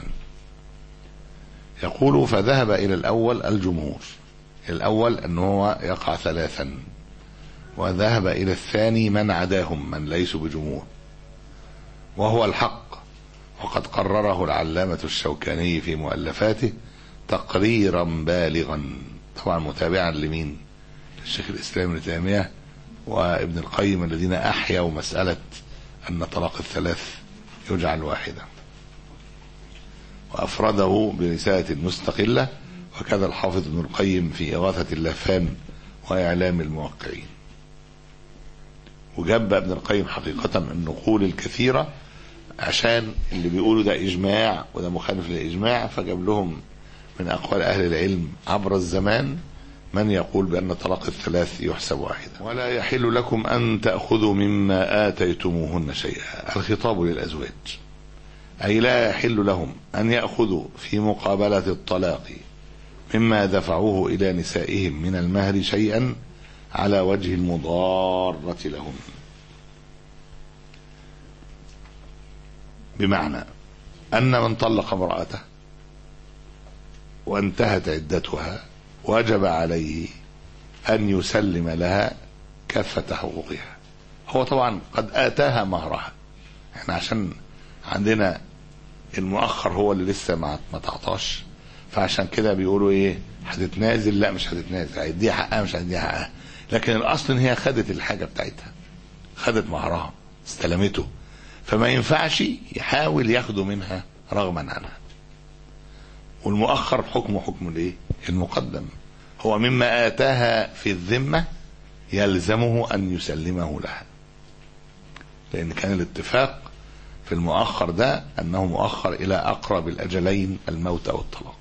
يقول فذهب إلى الأول الجمهور، الأول أنه هو يقع ثلاثا، وذهب إلى الثاني من عداهم من ليسوا بجمهور، وهو الحق. وقد قرره العلامة الشوكاني في مؤلفاته تقريرا بالغا، طبعا متابعا لمين؟ الشيخ الإسلام ابن تيمية وابن القيم الذين أحيوا مسألة أن طلاق الثلاث يجعل واحدة، وأفرده برسالة مستقلة، وكذا الحافظ ابن القيم في إغاثة اللافان وإعلام الموقعين. وجاب ابن القيم حقيقة النقول الكثيرة عشان اللي بيقولوا ده إجماع وده مخالف للإجماع، فجاب لهم من أقوال أهل العلم عبر الزمان من يقول بأن طلاق الثلاث يحسب واحدة. ولا يحل لكم أن تأخذوا مما آتيتموهن شيئا، الخطاب للأزواج، أي لا يحل لهم أن يأخذوا في مقابلة الطلاق مما دفعوه إلى نسائهم من المهر شيئا على وجه المضارة لهم. بمعنى أن من طلق امرأته وانتهت عدتها وجب عليه أن يسلم لها كافة حقوقها. هو طبعا قد آتاها مهرها، احنا عشان عندنا المؤخر هو اللي لسه ما تعطاش، فعشان كده بيقولوا ايه هتتنازل، لا مش هتتنازل، هيديها حقها مش هيديها حقها، لكن الاصل ان هي خدت الحاجة بتاعتها، خدت مهرها استلمته، فما ينفعش يحاول ياخده منها رغما عنها. والمؤخر حكمه حكم الايه المقدم، هو مما آتاها في الذمة يلزمه أن يسلمه لها، لأن كان الاتفاق في المؤخر ده أنه مؤخر إلى أقرب الأجلين الموت أو الطلاق.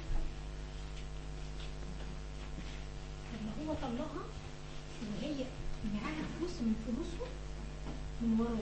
هو طلقها وهي معاها فلوس من فلوسه من وراه،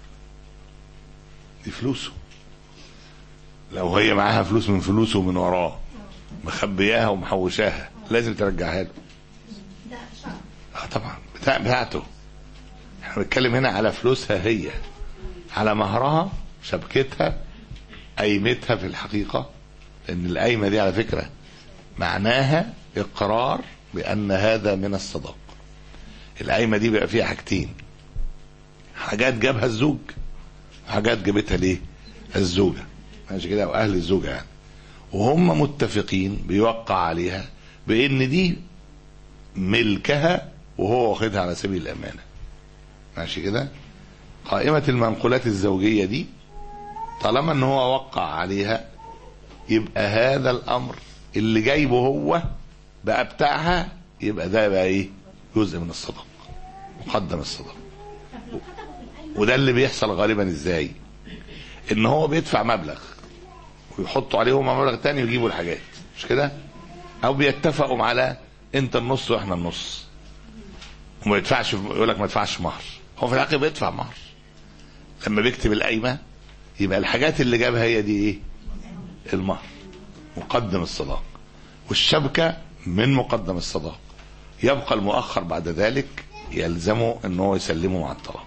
دي فلوسه، لو هي معاها فلوس من فلوسه من وراه مخبياها ومحوشاها لازم ترجعها له. ده شرع. اه طبعا بتاع بتاعته. احنا بنتكلم هنا على فلوسها هي، على مهرها، شبكتها، قيمتها في الحقيقة لان القايمه دي على فكره معناها اقرار بان هذا من الصداق. القايمه دي بيبقى فيها حاجتين، حاجات جابها الزوج وحاجات جابتها ليه الزوجه، ماشي كده، او اهل الزوجه يعني، وهم متفقين بيوقع عليها بان دي ملكها وهو واخدها على سبيل الامانه، ماشي كده. قائمه المنقولات الزوجيه دي طالما ان هو وقع عليها يبقى هذا الامر اللي جايبه هو بقى بتاعها، يبقى ده بقى ايه جزء من الصداق، مقدم الصداق. وده اللي بيحصل غالبا ازاي، ان هو بيدفع مبلغ ويحطوا عليه هم مبلغ تاني ويجيبوا الحاجات، مش كده؟ او بيتفقوا على انت النص واحنا النص، وما يدفعش، يقول لك ما يدفعش مهر، هو في الحقيقه بيدفع مهر. لما بيكتب القايمه يبقى الحاجات اللي جابها هي دي ايه المهر، مقدم الصداق، والشبكه من مقدم الصداق. يبقى المؤخر بعد ذلك يلزمه ان هو يسلمه مع الطلاق.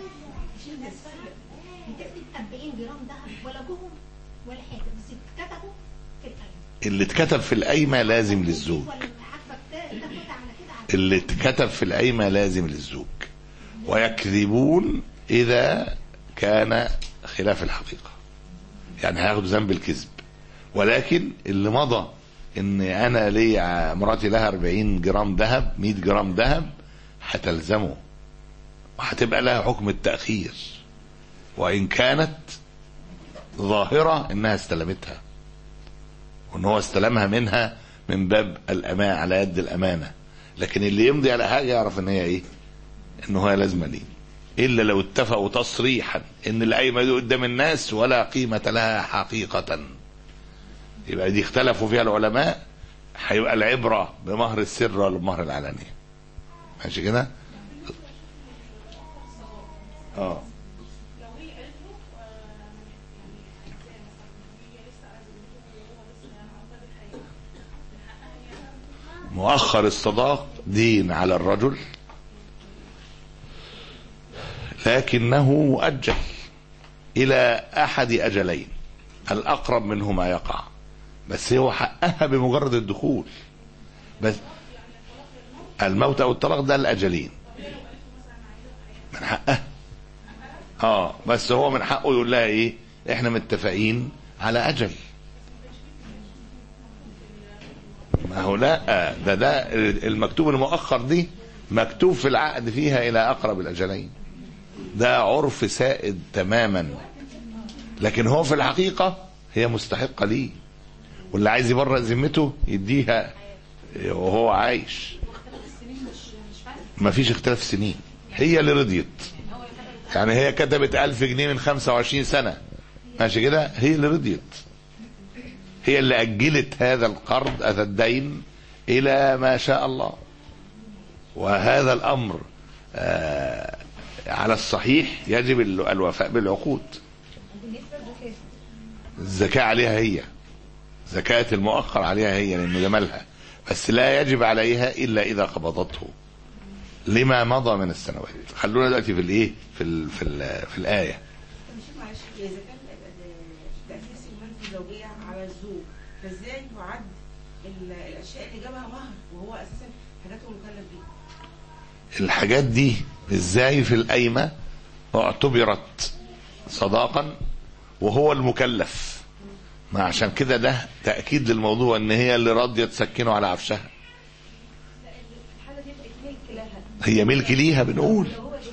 أربعين جرام ذهب ولا جهم ولا حاجه، بس اتكتبوا في القايمه. اللي اتكتب في القايمه لازم للزوج، اللي اتكتب في القايمه لازم للزوج، ويكذبون اذا كان خلاف الحقيقه، يعني هياخدوا ذنب الكذب. ولكن اللي مضى ان انا ليا مراتي لها أربعين جرام ذهب، مية جرام ذهب، هتلزمه وهتبقى لها حكم التأخير، وإن كانت ظاهرة إنها استلمتها وإن هو استلمها منها من باب الأمانة على يد الأمانة. لكن اللي يمضي على حاجة يعرف إن هي إيه، إن هو لازمة ليه، إلا لو اتفقوا تصريحا إن القايمة دي قدام الناس ولا قيمة لها حقيقة، يبقى دي اختلفوا فيها العلماء، هيبقى العبرة بمهر السر ولا بمهر العلانية، ماشي كده؟ اه مؤخر الصداق دين على الرجل، لكنه مؤجل إلى أحد أجلين، الأقرب منهما يقع، بس هو حقها بمجرد الدخول بس. الموت أو الطلاق ده الأجلين من حقها، اه بس هو من حقه يقول لها ايه، احنا متفقين على أجل. ما هو لا، ده ده المكتوب المؤخر دي مكتوب في العقد فيها إلى أقرب الأجلين، ده عرف سائد تماما، لكن هو في الحقيقة هي مستحقة ليه، واللي عايز يبرأ ذمته يديها وهو عايش. ما فيش اختلاف سنين، هي اللي رضيت، يعني هي كتبت ألف جنيه من خمسة وعشرين سنة، ماشي كده، هي اللي رضيت، هي اللي أجلت هذا القرض، هذا الدين إلى ما شاء الله. وهذا الأمر آه على الصحيح يجب الوفاء بالعقود. الزكاة عليها هي، زكاة المؤخر عليها هي لأنه جمالها، بس لا يجب عليها إلا إذا قبضته لما مضى من السنوات. خلونا دلوقتي في الإيه في ال في ال في الآية. معلش، إذا كان تأسيس المنزل الزوجية على الزوج، فإزاي يعد الأشياء اللي جابها مهر وهو أساسا حاجاته مكلف بيها؟ الحاجات دي إزاي في القايمة اعتبرت صداقا وهو المكلف؟ ما عشان كده ده تأكيد للموضوع ان هي اللي راضية تسكنه على عفشها، هي ملك ليها. بنقول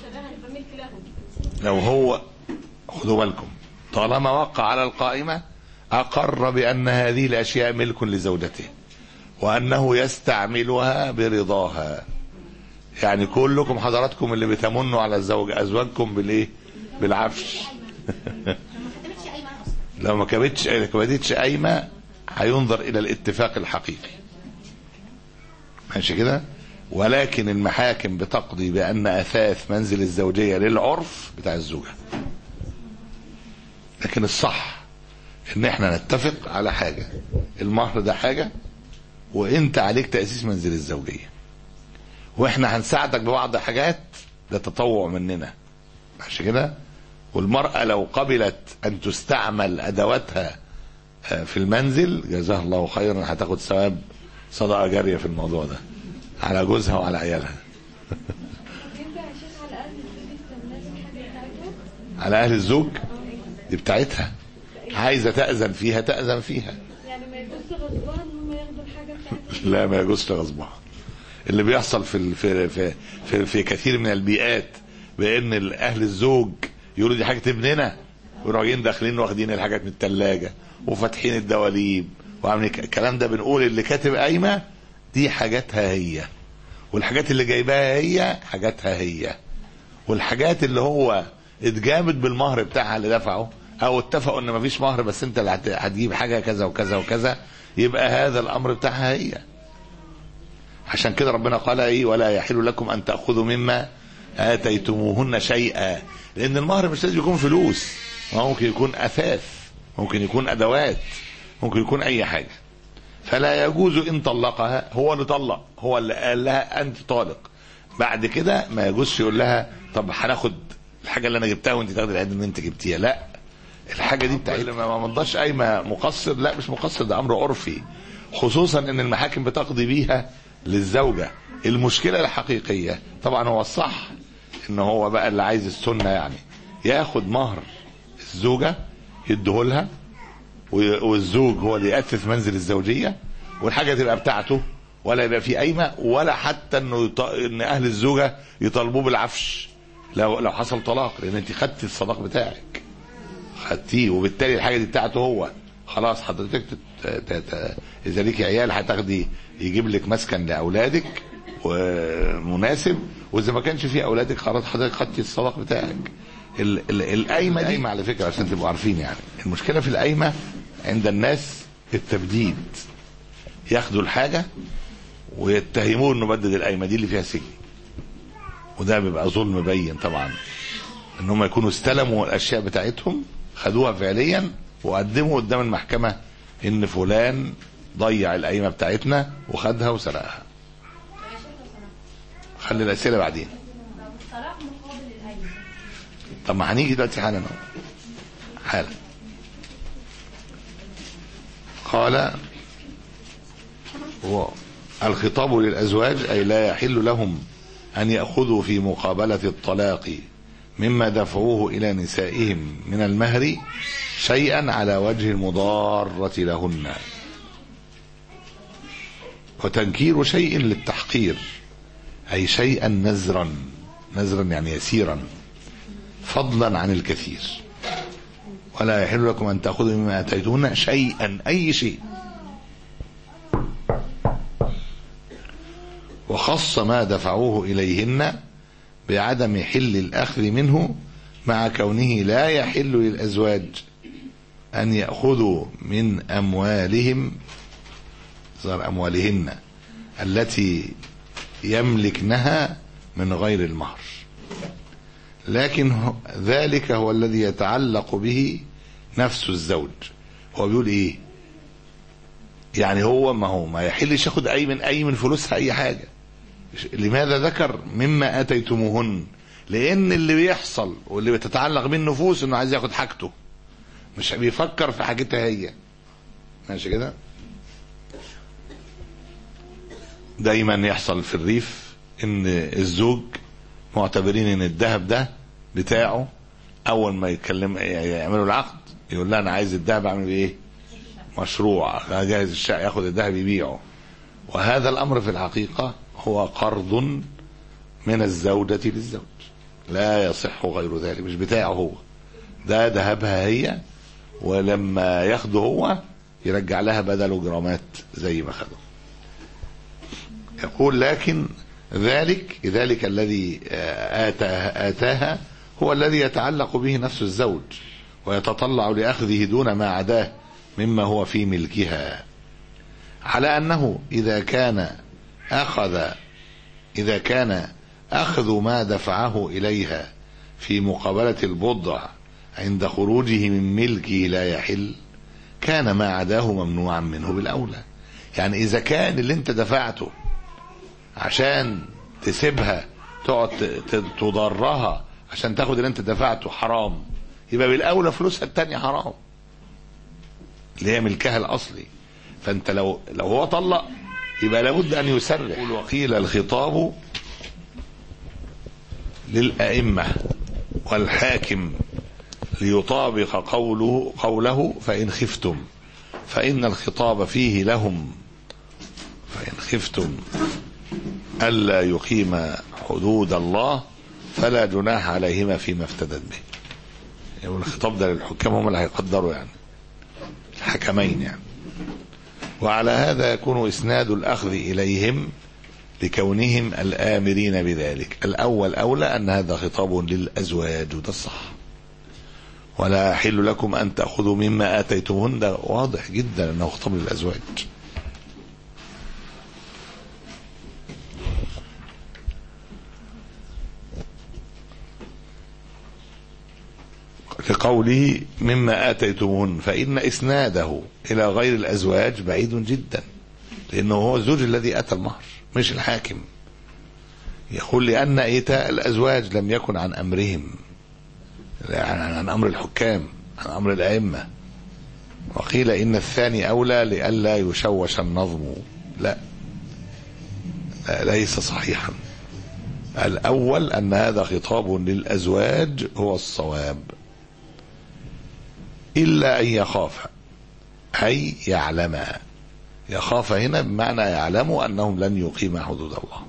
لو هو، خدوا بالكم، طالما وقع على القائمة أقر بأن هذه الأشياء ملك لزوجته وأنه يستعملها برضاها. يعني كلكم حضراتكم اللي بتمنوا على الزوج أزواجكم بالإيه؟ بالعفش. لو ما كبتش كبتش قايمة هينظر إلى الاتفاق الحقيقي، ماشي كده. ولكن المحاكم بتقضي بأن أثاث منزل الزوجية للعرف بتاع الزوجة، لكن الصح ان احنا نتفق على حاجة، المهر ده حاجة وانت عليك تأسيس منزل الزوجية، واحنا هنساعدك ببعض حاجات، ده تطوع مننا، ماشي كده. والمرأة لو قبلت ان تستعمل ادواتها في المنزل جزاه الله خيرا، هتاخد ثواب صدقة جارية في الموضوع ده على جوزها وعلى عيالها. على اهل الزوج دي بتاعتها، عايزه تأذن فيها تأذن فيها. يعني ما يجوزش غصبها ان هم ياخدوا الحاجه بتاعتها؟ لا ما يجوزش غصبها. اللي بيحصل في في في في, في كثير من البيئات بان اهل الزوج يقولوا دي حاجه ابننا، وراجعين داخلين واخدين الحاجات من الثلاجه وفاتحين الدواليب وعاملين الكلام ده. بنقول اللي كاتب قايمه دي حاجاتها هي، والحاجات اللي جايباها هي حاجاتها هي، والحاجات اللي هو اتجابت بالمهر بتاعها اللي دفعه، او اتفقوا ان مفيش مهر بس انت اللي هتجيب حاجه كذا وكذا وكذا، يبقى هذا الامر بتاعها هي. عشان كده ربنا قال ايه؟ ولا يحل لكم ان تاخذوا مما اتيتموهن شيئا. لان المهر مش لازم يكون فلوس، ممكن يكون اثاث، ممكن يكون ادوات، ممكن يكون اي حاجه. فلا يجوز ان طلقها، هو اللي طلق، هو اللي قال لها انت طالق، بعد كده ما يجوزش يقول لها طب هناخد الحاجه اللي انا جبتها وانت تاخدي العيد اللي انت جبتيها. لا، الحاجه دي بتاعتنا. ما مضاش قايمه مقصر، لا مش مقصر، ده امر عرفي، خصوصا ان المحاكم بتقضي بيها للزوجه. المشكله الحقيقيه طبعا هو الصح ان هو بقى اللي عايز السنه يعني ياخد مهر الزوجه يديهولها، والزوج هو اللي يأسس منزل الزوجيه، والحاجه تبقى بتاعته، ولا يبقى في قايمه، ولا حتى انه يط... ان اهل الزوجه يطالبوه بالعفش لو لو حصل طلاق، لان انت خدتي الصداق بتاعك خدتيه، وبالتالي الحاجه دي بتاعته هو. خلاص حضرتك ت... ت... ت... اذا ليكي عيال هتاخدي يجيب لك مسكن لاولادك ومناسب، واذا ما كانش فيه اولادك خلاص حضرتك خدتي الصداق بتاعك. ال... ال... القايمه دي على فكره عشان تبقوا عارفين، يعني المشكله في القايمه عند الناس التبديد، ياخدوا الحاجه ويتهموه انه بدد القايمه دي اللي فيها سجن، وده بيبقى ظلم بين طبعا، ان هم يكونوا استلموا الاشياء بتاعتهم خدوها فعليا وقدموا قدام المحكمه ان فلان ضيع القايمه بتاعتنا وخدها وسرقها. خلي الاسئله بعدين. الطلاق مقابل القايمه. طب ما هنيجي دلوقتي حالا حالا. قال هو الخطاب للازواج اي لا يحل لهم أن يأخذوا في مقابلة الطلاق مما دفعوه إلى نسائهم من المهر شيئا على وجه المضارة لهن، وتنكير شيء للتحقير أي شيئا نزرا، نزرا يعني يسيرا فضلا عن الكثير. ولا يحل لكم أن تأخذوا مما أتيتوهن شيئا أي شيء، وخص ما دفعوه إليهن بعدم حل الأخذ منه، مع كونه لا يحل للأزواج أن يأخذوا من أموالهم صار أموالهن التي يملكنها من غير المهر، لكن ذلك هو الذي يتعلق به نفس الزوج. هو بيقول إيه؟ يعني هو ما هو ما يحلش ياخد أي من أي من فلوسها أي حاجة. لماذا ذكر مما اتيتموهن؟ لان اللي بيحصل واللي بتتعلق بالنفوس انه عايز ياخد حاجته، مش بيفكر في حاجتها هي. ماشي كده؟ دايما يحصل في الريف ان الزوج معتبرين ان الذهب ده بتاعه، اول ما يتكلم يعملوا العقد يقول لها انا عايز الذهب اعمل ايه؟ مشروع، جاهز الشقه ياخد الذهب يبيعه. وهذا الامر في الحقيقه هو قرض من الزوجة للزوج، لا يصح غير ذلك، مش بتاعه هو، ده ذهبها هي، ولما ياخده هو يرجع لها بدله جرامات زي ما خده. يقول لكن ذلك ذلك الذي آتاها, آتاها هو الذي يتعلق به نفس الزوج ويتطلع لأخذه دون ما عداه مما هو في ملكها، على أنه إذا كان أخذ إذا كان أخذ ما دفعه إليها في مقابلة البضع عند خروجه من ملكه لا يحل، كان ما عداه ممنوعا منه بالأولى. يعني إذا كان اللي انت دفعته عشان تسيبها تقعد تضرها عشان تاخد اللي انت دفعته حرام، يبقى بالأولى فلوسها التانية حرام. اللي هي ملكها الأصلي. فأنت لو لو هو طلق يبقى لابد أن يسرح. وقيل الخطاب للأئمة والحاكم ليطابق قوله قوله فإن خفتم، فإن الخطاب فيه لهم، فإن خفتم ألا يقيم حدود الله فلا جناح عليهما فيما افتدت به. يعني الخطاب ده للحكام، هم اللي هيقدروا يعني الحكمين يعني. وعلى هذا يكون إسناد الأخذ إليهم لكونهم الآمرين بذلك. الأول أولى أن هذا خطاب للأزواج، وده الصح. ولا يحل لكم أن تأخذوا مما آتيتموهن، ده واضح جدا أنه خطاب للأزواج. لقوله مما آتيتموهن، فإن إسناده إلى غير الأزواج بعيد جدا، لأنه هو الزوج الذي أتى المهر مش الحاكم. يقول لأن إيتاء الأزواج لم يكن عن أمرهم، عن أمر الحكام، عن أمر الأئمة. وقيل إن الثاني أولى لئلا يشوش النظم. لا, لا ليس صحيحا. الأول أن هذا خطاب للأزواج هو الصواب، إلا أن يخاف، أي يعلم. يخاف هنا بمعنى يعلم أنهم لن يقيم حدود الله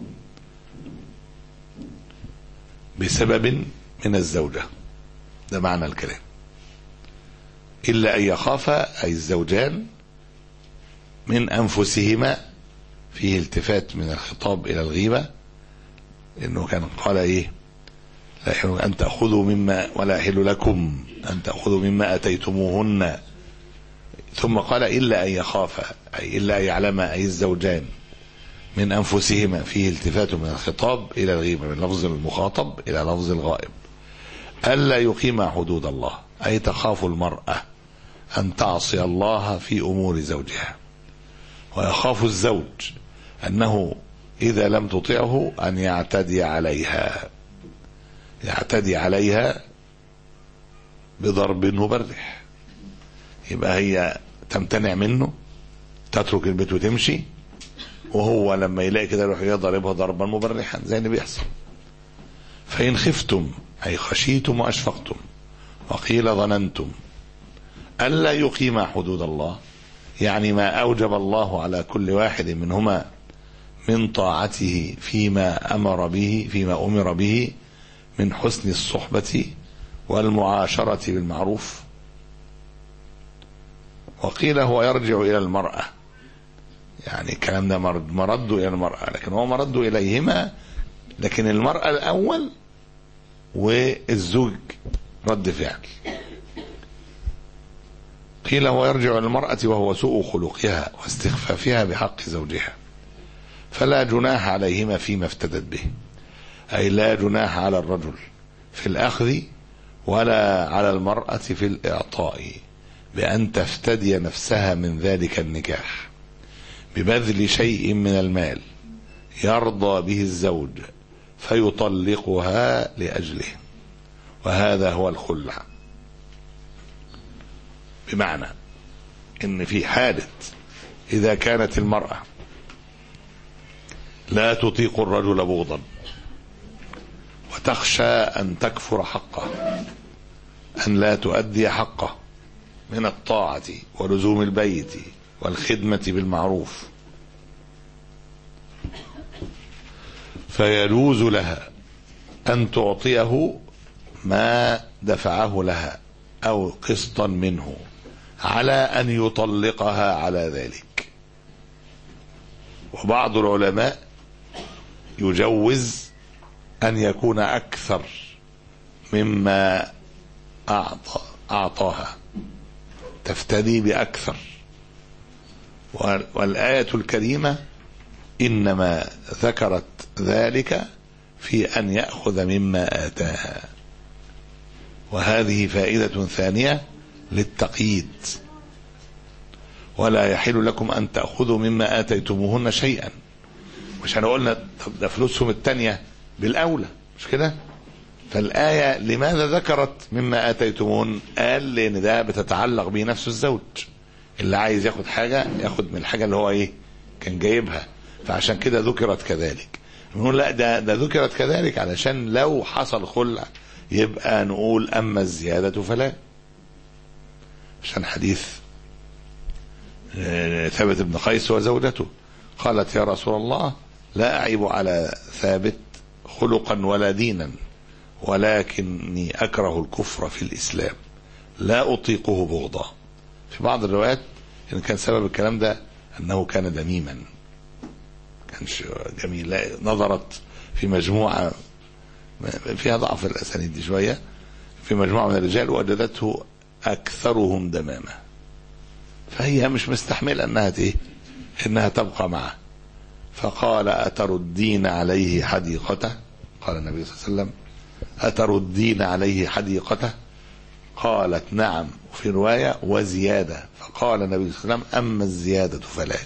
بسبب من الزوجة، ده معنى الكلام. إلا أن يخاف أي الزوجان من أنفسهما، فيه التفات من الخطاب إلى الغيبة، لأنه كان قال إيه لا يحل أن تأخذوا مما ولا يحل لكم أن تأخذوا مما أتيتموهن، ثم قال إلا أن يخاف أي إلا أن يعلم أي الزوجان من أنفسهما، فيه التفات من الخطاب إلى الغيبة، من لفظ المخاطب إلى لفظ الغائب. ألا يقيم حدود الله أي تخاف المرأة أن تعصي الله في أمور زوجها، ويخاف الزوج أنه إذا لم تطيعه أن يعتدي عليها، يعتدي عليها بضرب مبرح. يبقى هي تمتنع منه، تترك البيت وتمشي، وهو لما يلاقي كده يروح يضربها ضربا مبرحا زي اللي بيحصل. فإن خفتم أي خشيتم وأشفقتم، وقيل ظننتم ألا يقيم حدود الله، يعني ما أوجب الله على كل واحد منهما من طاعته فيما أمر به فيما أمر به من حسن الصحبة والمعاشرة بالمعروف. وقيل هو يرجع إلى المرأة، يعني الكلام ده مرد إلى المرأة، لكن هو مرد إليهما، لكن المرأة الأول والزوج رد فعل. قيل هو يرجع إلى المرأة وهو سوء خلقها واستخفافها بحق زوجها، فلا جناح عليهما فيما افتدت به، أي لا جناح على الرجل في الأخذ ولا على المرأة في الإعطاء بأن تفتدي نفسها من ذلك النكاح ببذل شيء من المال يرضى به الزوج فيطلقها لأجله، وهذا هو الخلع. بمعنى إن في حالة إذا كانت المرأة لا تطيق الرجل بغضا وتخشى أن تكفر حقه، أن لا تؤدي حقه من الطاعة ولزوم البيت والخدمة بالمعروف، فيجوز لها أن تعطيه ما دفعه لها أو قسطا منه على أن يطلقها على ذلك. وبعض العلماء يجوز أن يكون أكثر مما أعطى أعطاها، تفتدي بأكثر. والآية الكريمة إنما ذكرت ذلك في أن يأخذ مما آتاها. وهذه فائدة ثانية للتقييد، ولا يحل لكم أن تأخذوا مما آتيتموهن شيئا. مش احنا قلنا طب ده فلوسهم التانية بالأولى، مش كده؟ فالآية لماذا ذكرت مما آتيتموهن؟ قال لأن ده بتتعلق به نفس الزوج، اللي عايز ياخد حاجة ياخد من الحاجة اللي هو ايه كان جايبها، فعشان كده ذكرت كذلك. نقول لا ده ده ذكرت كذلك علشان لو حصل خلع يبقى نقول اما الزيادة فلا، عشان حديث ثابت بن قيس وزوجته قالت يا رسول الله لا أعيب على ثابت خلقا ولا دينا ولكني أكره الكفر في الإسلام لا أطيقه بغضا. في بعض الروايات إن كان سبب الكلام ده أنه كان دميما، كانش جميل. لا نظرت في مجموعة فيها ضعف الأسانيد دي شوية، في مجموعة من الرجال وجدته أكثرهم دمامة، فهي مش مستحملة أنها إيه إنها تبقى معه، فقال أتردين عليه حديقته؟ قال النبي صلى الله عليه وسلم أتردين عليه حديقته؟ قالت نعم، وفي رواية وزيادة، فقال النبي صلى الله عليه وسلم أما الزيادة فلا.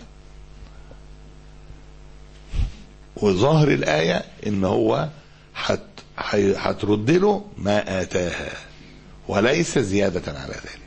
وظاهر الآية إن هو هترد له ما آتاها وليس زيادة على ذلك.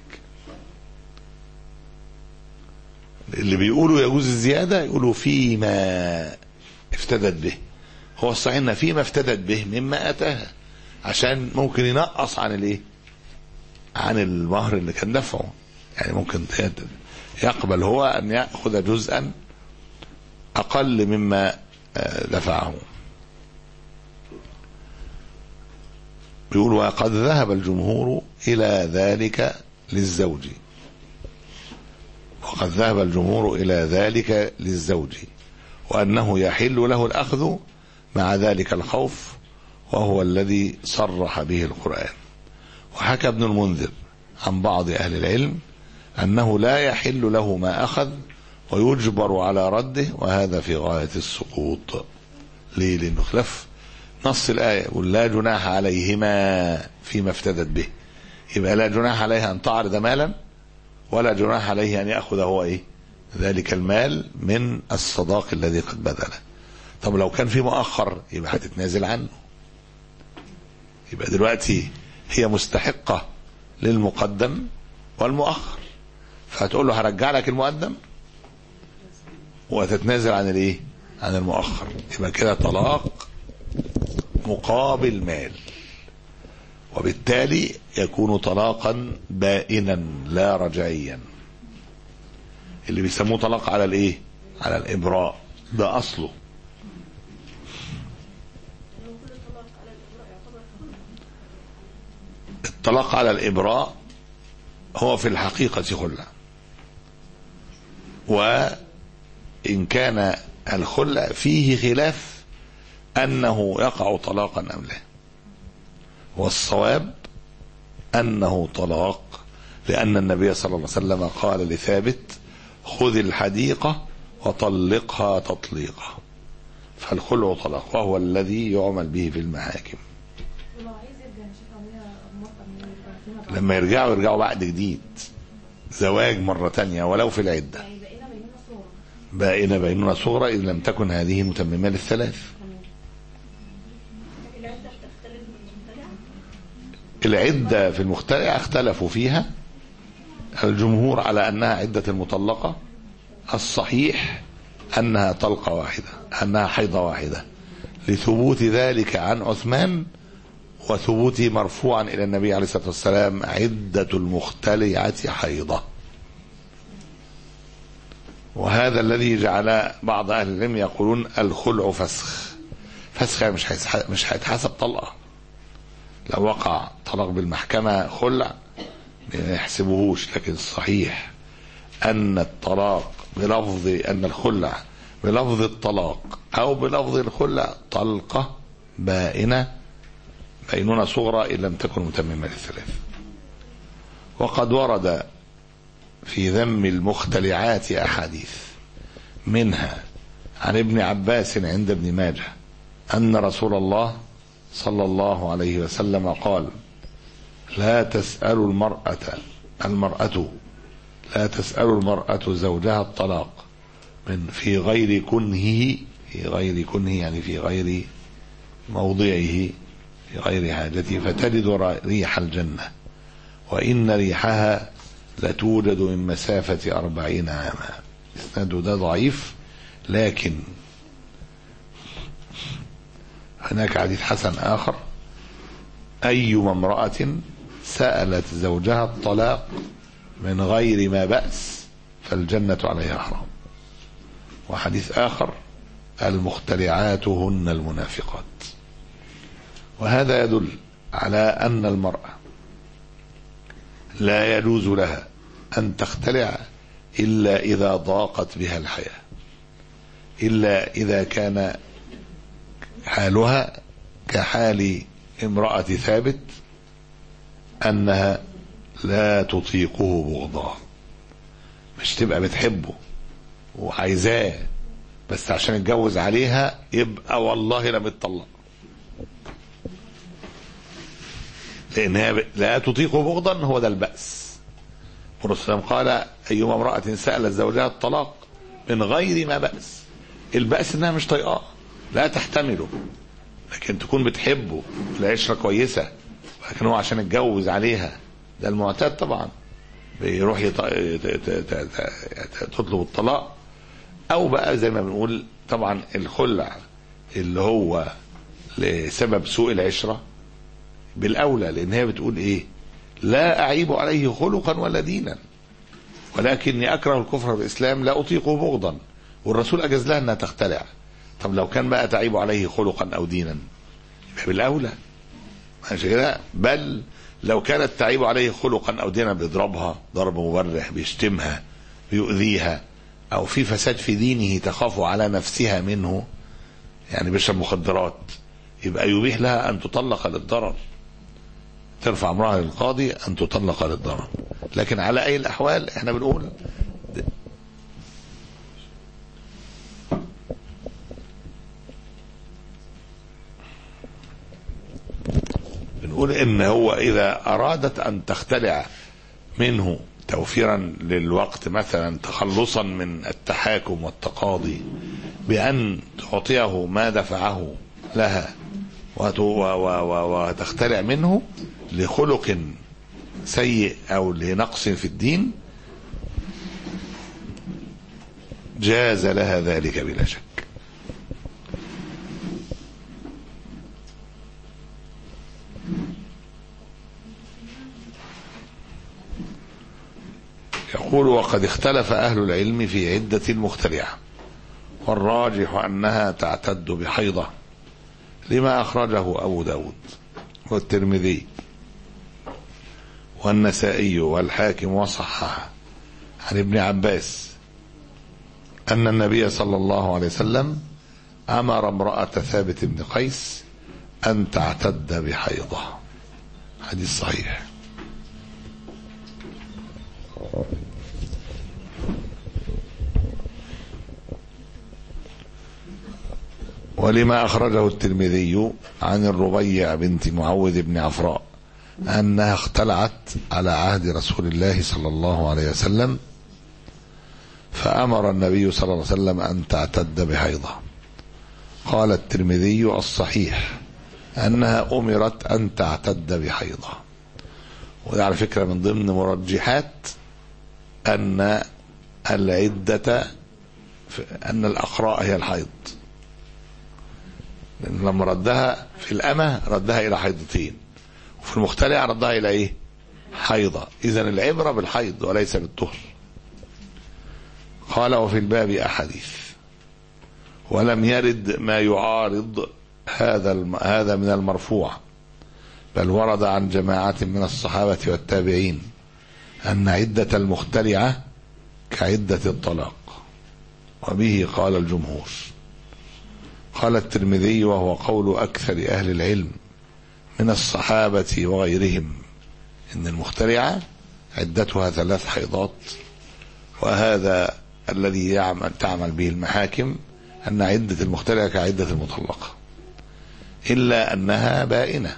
اللي بيقولوا يجوز الزيادة يقولوا فيما افتدت به، هو الصحيح ان فيما افتدت به مما اتاها، عشان ممكن ينقص عن الايه عن المهر اللي كان دفعه، يعني ممكن يقبل هو ان ياخذ جزءا اقل مما دفعه. بيقول وقد ذهب الجمهور الى ذلك للزوج، وقد ذهب الجمهور إلى ذلك للزوج، وأنه يحل له الأخذ مع ذلك الخوف، وهو الذي صرح به القرآن. وحكى ابن المنذر عن بعض أهل العلم أنه لا يحل له ما أخذ ويجبر على رده، وهذا في غاية السقوط. ليه؟ لأنه خلاف نص الآية، يقول لا جناح عليهما فيما افتدت به، يبقى لا جناح عليها أن تعرض مالا ولا جناح عليه أن يأخذ هو إيه ذلك المال من الصداق الذي قد بذله. طب لو كان في مؤخر يبقى هتتنازل عنه، يبقى دلوقتي هي مستحقة للمقدم والمؤخر، فهتقول له هرجع لك المقدم وتتنازل عن الايه عن المؤخر، يبقى كده طلاق مقابل مال، وبالتالي يكون طلاقا بائنا لا رجعيا، اللي بيسموه طلاق على الايه على الابراء، ده اصله. الطلاق على الابراء هو في الحقيقة خلع، وإن كان الخلع فيه خلاف أنه يقع طلاقا أم لا، والصواب أنه طلاق، لأن النبي صلى الله عليه وسلم قال لثابت خذ الحديقة وطلقها تطليقا، فالخلع طلاق، وهو الذي يعمل به في المحاكم. لما يرجعوا يرجعوا بعد جديد، زواج مرة تانية ولو في العدة، بائنة بينونة صغرى إذ لم تكن هذه متممة للثلاث. العدة في المختلعة اختلفوا فيها، الجمهور على أنها عدة المطلقة، الصحيح أنها طلقة واحدة، أنها حيضة واحدة، لثبوت ذلك عن عثمان، وثبوته مرفوعا إلى النبي عليه الصلاة والسلام عدة المختلعة حيضة. وهذا الذي جعل بعض أهل العلم يقولون الخلع فسخ، فسخ مش مش هيتحسب طلقة، لو وقع طلاق بالمحكمة خلع ما يحسبوهوش، لكن الصحيح أن الطلاق بلفظ أن الخلع بلفظ الطلاق أو بلفظ الخلع طلقة بائنة بينونة صغرى إن لم تكن متممة للثلاث. وقد ورد في ذم المختلعات أحاديث، منها عن ابن عباس عند ابن ماجه أن رسول الله صلى الله عليه وسلم قال لا تسأل المرأة المرأة لا تسأل المرأة زوجها الطلاق من في غير كنهه، في غير كنهه يعني في غير موضعه، في غير حاجته، فتجد ريح الجنة وإن ريحها لتوجد من مسافة أربعين عاما. إسناده ده ضعيف، لكن هناك حديث حسن آخر: أيما امرأة سألت زوجها الطلاق من غير ما بأس فالجنة عليها حرام. وحديث آخر: المختلعات هن المنافقات. وهذا يدل على أن المرأة لا يجوز لها أن تختلع إلا إذا ضاقت بها الحياة، إلا إذا كان حالها كحال امرأة ثابت أنها لا تطيقه بغضا، مش تبقى بتحبه وعايزاه بس عشان اتجوز عليها يبقى والله لم يتطلق، لأنها لا تطيقه بغضا. هو ده البأس. الرسول قال: أيما امرأة سألت زوجها الطلاق من غير ما بأس. البأس إنها مش طيقاه، لا تحتمله، لكن تكون بتحبه، العشرة كويسة، لكن هو عشان اتجوز عليها، ده المعتاد طبعا، بيروح يط... تطلب الطلاق. أو بقى زي ما بنقول طبعا الخلع اللي هو لسبب سوء العشرة بالأولى، لأن هي بتقول إيه: لا أعيب عليه خلقا ولا دينا ولكني أكره الكفر بالإسلام لا أطيقه بغضا، والرسول أجاز لها أنها تختلع. طب لو كان بقى تعيب عليه خلقا أو دينا يبقى بالأولى، ماشي كده. بل لو كانت تعيب عليه خلقا أو دينا، بيضربها ضرب مبرح، بيشتمها، بيؤذيها، أو في فساد في دينه تخاف على نفسها منه، يعني بيشرب مخدرات، يبقى يبيح لها أن تطلق للضرر، ترفع امرها للقاضي أن تطلق للضرر. لكن على أي الأحوال احنا بنقول بنقول إن هو إذا أرادت أن تختلع منه توفيرا للوقت، مثلا تخلصا من التحاكم والتقاضي، بأن تعطيه ما دفعه لها وتختلع منه لخلق سيء أو لنقص في الدين، جاز لها ذلك بلا شك. يقول: وقد اختلف أهل العلم في عدة المختلعة، والراجح أنها تعتد بحيضة، لما أخرجه أبو داود والترمذي والنسائي والحاكم وصححه عن ابن عباس أن النبي صلى الله عليه وسلم أمر امرأة ثابت بن قيس أن تعتد بحيضة. حديث صحيح. ولما أخرجه الترمذي عن الربيع بنت معوذ بن عفراء أنها اختلعت على عهد رسول الله صلى الله عليه وسلم، فأمر النبي صلى الله عليه وسلم أن تعتد بحيضة. قال الترمذي: الصحيح أنها أمرت أن تعتد بحيضة. وده على فكرة من ضمن مرجحات أن العدة، أن الأقراء هي الحيض، لأن لما ردها في الأمة ردها إلى حيضتين، وفي المختلع ردها إلى إيه؟ حيضة. إذن العبرة بالحيض وليس بالطهر. قال: وفي الباب أحاديث، ولم يرد ما يعارض هذا هذا من المرفوع، بل ورد عن جماعة من الصحابة والتابعين أن عدة المختلعة كعدة الطلاق، وبه قال الجمهور. قال الترمذي: وهو قول أكثر أهل العلم من الصحابة وغيرهم إن المختلعة عدتها ثلاث حيضات، وهذا الذي يعمل تعمل به المحاكم، أن عدة المختلعة كعدة المطلقة، إلا أنها بائنة.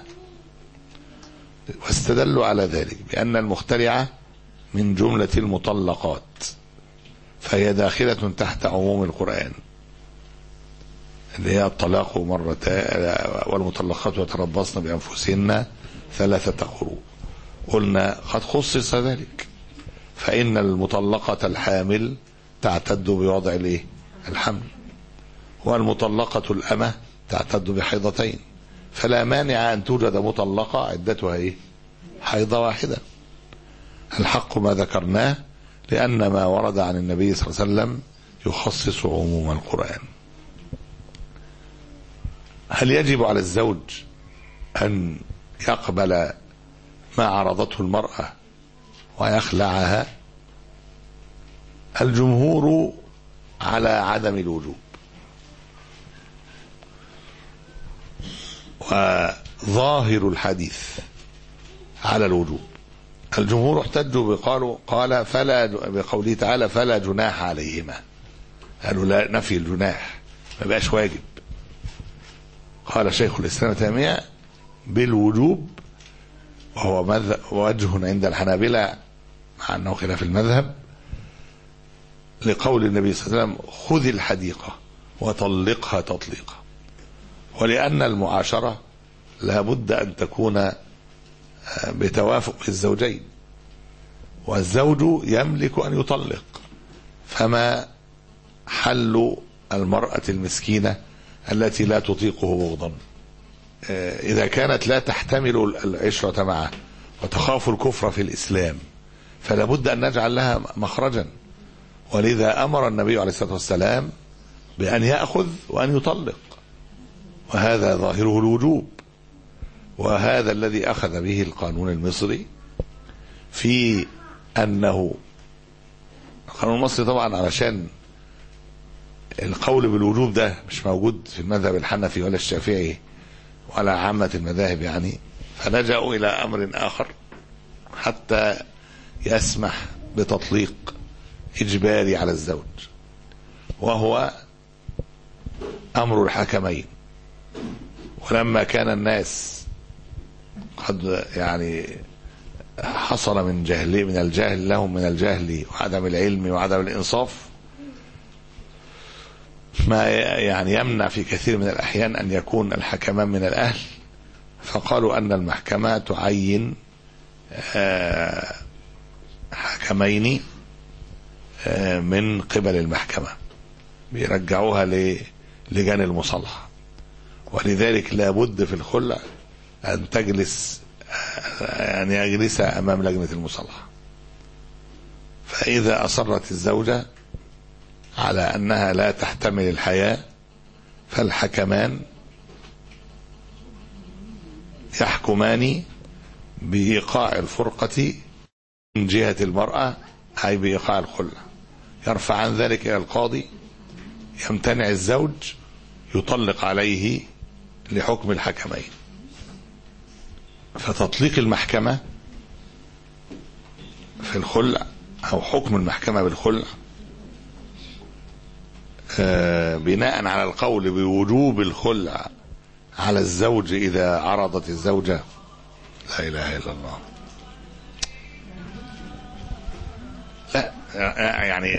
واستدلوا على ذلك بأن المختلعة من جملة المطلقات، فهي داخلة تحت عموم القرآن، اللي هي الطلاق مرتين والمطلقات يتربصن بأنفسهن ثلاثة قروء. قلنا قد خصص ذلك، فإن المطلقة الحامل تعتد بوضع الايه الحمل، والمطلقة الأمة تعتد بحيضتين، فلا مانع أن توجد مطلقة عدتها ايه حيضة واحدة. الحق ما ذكرناه، لأن ما ورد عن النبي صلى الله عليه وسلم يخصص عموم القرآن. هل يجب على الزوج أن يقبل ما عرضته المرأة ويخلعها؟ الجمهور على عدم الوجوب، وظاهر الحديث على الوجوب. الجمهور احتجوا بقالوا قال فلا بقوله تعالى فلا جناح عليهما، قالوا لا نفي الجناح ما بقاش واجب. قال شيخ الإسلام تيمية بالوجوب، وهو مذهب وجه عند الحنابلة مع أنه خلاف المذهب، لقول النبي صلى الله عليه وسلم خذ الحديقة وطلقها تطليقا، ولأن المعاشرة لا بد أن تكون بتوافق الزوجين، والزوج يملك أن يطلق، فما حل المرأة المسكينة التي لا تطيقه بغضا إذا كانت لا تحتمل العشرة معه وتخاف الكفر في الإسلام، فلا بد أن نجعل لها مخرجا. ولذا أمر النبي عليه الصلاة والسلام بأن يأخذ وأن يطلق، وهذا ظاهره الوجوب، وهذا الذي أخذ به القانون المصري في أنه القانون المصري طبعا علشان القول بالوجوب ده مش موجود في المذهب الحنفي ولا الشافعي ولا عامة المذاهب يعني، فلجأوا إلى أمر آخر حتى يسمح بتطليق إجباري على الزوج، وهو أمر الحكمين. ولما كان الناس قد يعني حصل من جهل من الجهل لهم من الجهل وعدم العلم وعدم الإنصاف ما يعني يمنع في كثير من الأحيان أن يكون الحكمان من الأهل، فقالوا أن المحكمة تعين حكمين من قبل المحكمة، بيرجعوها للجان المصالحة. ولذلك لا بد في الخلع أن تجلس أن يجلس أمام لجنة المصالحة. فإذا أصرت الزوجة على أنها لا تحتمل الحياة، فالحكمان يحكمان بإيقاع الفرقة من جهة المرأة، أي بإيقاع الخلع، يرفعان ذلك إلى القاضي، يمتنع الزوج، يطلق عليه لحكم الحكمين. فتطليق المحكمة في الخلع أو حكم المحكمة بالخلع بناء على القول بوجوب الخلع على الزوج إذا عرضت الزوجة، لا إله إلا الله. لا يعني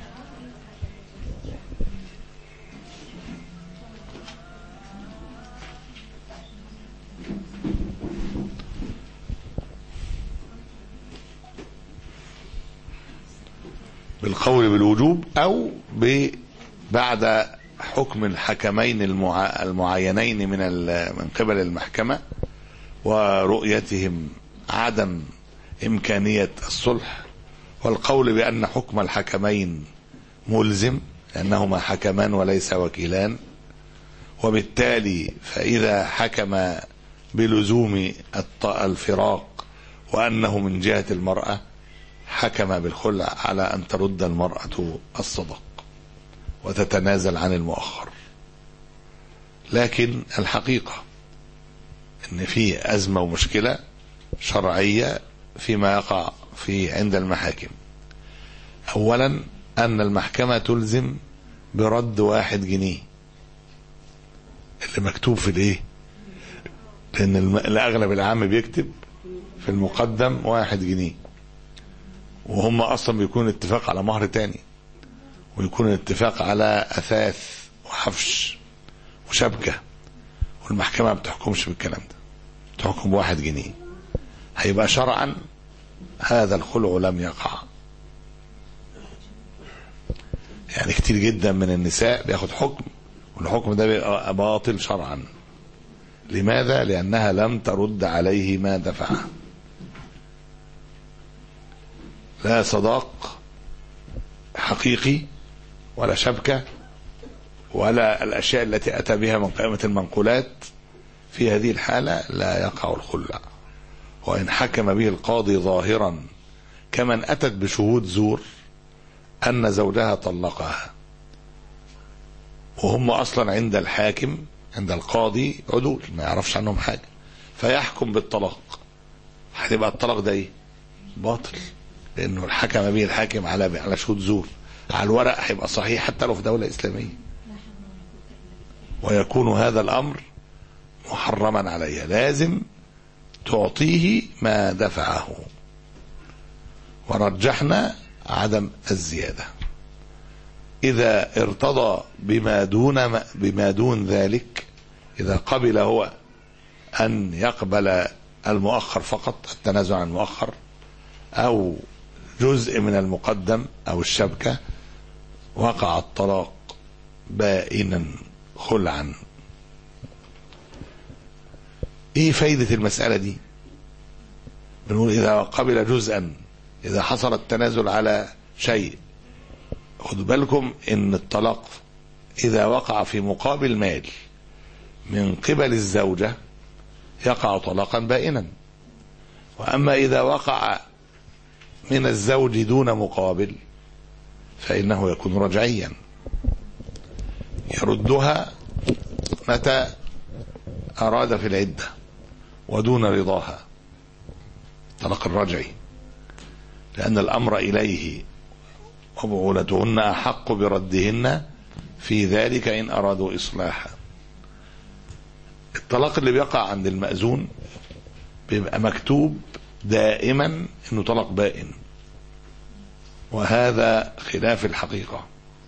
بالقول بالوجوب أو بعد حكم الحكمين المعينين من من قبل المحكمة ورؤيتهم عدم إمكانية الصلح، والقول بأن حكم الحكمين ملزم لأنهما حكمان وليس وكيلان، وبالتالي فإذا حكم بلزوم الفراق وأنه من جهة المرأة حكم بالخلع على أن ترد المرأة الصدق وتتنازل عن المؤخر. لكن الحقيقة ان في أزمة ومشكلة شرعية فيما يقع في عند المحاكم. اولا ان المحكمة تلزم برد واحد جنيه اللي مكتوب في الايه، لان الاغلب العام بيكتب في المقدم واحد جنيه، وهم اصلا بيكون اتفاق على مهر تاني، ويكون الاتفاق على أثاث وحفش وشبكة، والمحكمة ما بتحكمش بالكلام ده، بتحكم بواحد جنيه. هيبقى شرعا هذا الخلع لم يقع يعني كتير جدا من النساء بياخد حكم والحكم ده بيبقى باطل شرعا. لماذا؟ لأنها لم ترد عليه ما دفعه. لا صداق حقيقي ولا شبكة ولا الأشياء التي أتى بها من قائمة المنقولات. في هذه الحالة لا يقع الخلع، وإن حكم به القاضي ظاهرا كمن أتت بشهود زور أن زوجها طلقها، وهم أصلا عند الحاكم عند القاضي عدول ما يعرفش عنهم حاجة، فيحكم بالطلاق، هتبقى الطلاق ده ايه؟ باطل، لأنه الحكم به الحاكم على على شهود زور. على الورق هيبقى صحيح حتى لو في دولة إسلامية، ويكون هذا الأمر محرما عليها، لازم تعطيه ما دفعه. ورجحنا عدم الزيادة. إذا ارتضى بما دون بما دون ذلك، إذا قبل هو أن يقبل المؤخر فقط، التنازل عن المؤخر أو جزء من المقدم أو الشبكة، وقع الطلاق بائنا خلعا. ايه فايدة المسألة دي؟ بنقول إذا قبل جزءا، إذا حصل التنازل على شيء. خدوا بالكم إن الطلاق إذا وقع في مقابل مال من قبل الزوجة يقع طلاقا بائنا، وأما إذا وقع من الزوج دون مقابل فإنه يكون رجعيا، يردها متى أراد في العدة ودون رضاها، طلاق الرجعي، لأن الأمر إليه وبعولتهن أحق بردهن في ذلك إن أرادوا إصلاحا. الطلاق اللي بيقع عند المأذون بيبقى مكتوب دائما إنه طلاق بائن، وهذا خلاف الحقيقة،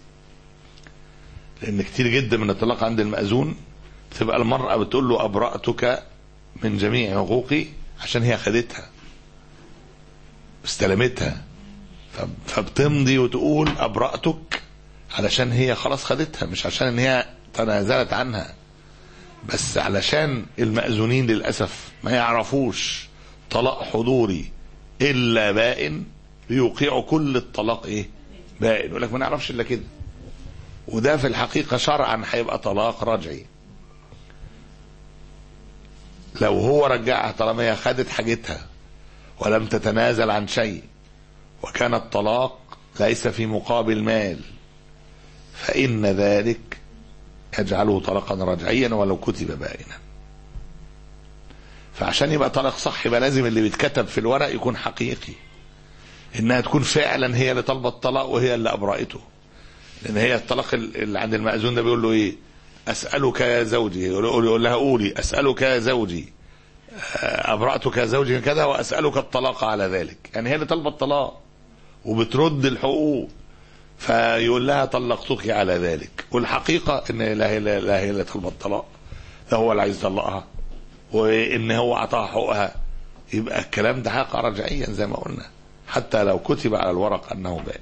لأن كتير جدا من الطلاق عند المأذون تبقى المرأة بتقول له أبرأتك من جميع حقوقي عشان هي خدتها استلمتها، فبتمضي وتقول أبرأتك علشان هي خلاص خدتها، مش عشان ان هي تنازلت عنها. بس علشان المأذونين للأسف ما يعرفوش طلاق حضوري إلا بائن، بيوقعوا كل الطلاق ايه بائن، يقول لك ما نعرفش الا كده، وده في الحقيقة شرعا هيبقى طلاق رجعي. لو هو رجعها طالما هي خدت حاجتها ولم تتنازل عن شيء، وكان الطلاق ليس في مقابل مال، فإن ذلك يجعله طلاقا رجعيا ولو كتب بائنا. فعشان يبقى طلاق صح يبقى لازم اللي بيتكتب في الورق يكون حقيقي، انها تكون فعلا هي اللي طلبت الطلاق وهي اللي ابرأته. لان هي الطلاق اللي عند المأذون ده بيقول له ايه؟ اسألك يا زوجي، يقول لها قولي اسألك يا زوجي ابرأتك يا زوجي كذا واسألك الطلاق على ذلك، يعني هي اللي طلبت الطلاق وبترد الحقوق، فيقول لها طلقتك على ذلك، والحقيقة ان لا هي لا هي اللي طلبت الطلاق، ده هو اللي عايز يطلقها وان هو اعطاها حقوقها. يبقى الكلام ده حق رجعيا زي ما قلنا حتى لو كتب على الورق انه بائن.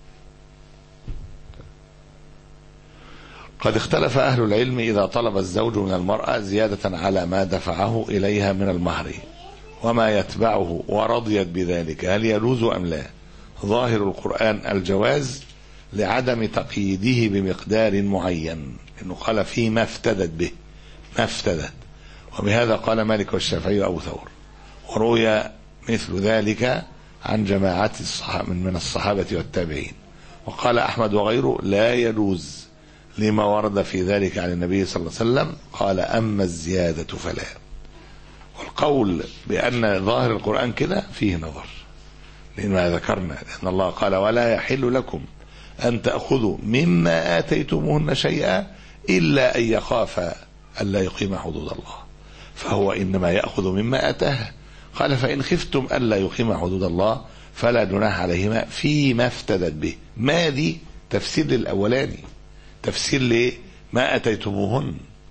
قد اختلف اهل العلم اذا طلب الزوج من المرأة زيادة على ما دفعه اليها من المهر وما يتبعه ورضيت بذلك هل يجوز ام لا؟ ظاهر القرآن الجواز لعدم تقييده بمقدار معين، انه قال فيه ما افتدت به، ما افتدت، وبهذا قال مالك والشافعي وابو ثور، وروي مثل ذلك عن جماعة من الصحابة والتابعين. وقال احمد وغيره لا يجوز لما ورد في ذلك عن النبي صلى الله عليه وسلم، قال اما الزيادة فلا. والقول بان ظاهر القرآن كده فيه نظر، لما ذكرنا، لأن الله قال ولا يحل لكم أن تأخذوا مما آتيتموهن شيئا إلا أن يخافا ألا يقيم حدود الله، فهو إنما يأخذ مما آتاها. قال فإن خفتم ألا يقيم حدود الله فلا جناح عليهما فيما افتدت به. ما دي تفسير للأولاني، تفسير ليه ما آتيتموهن،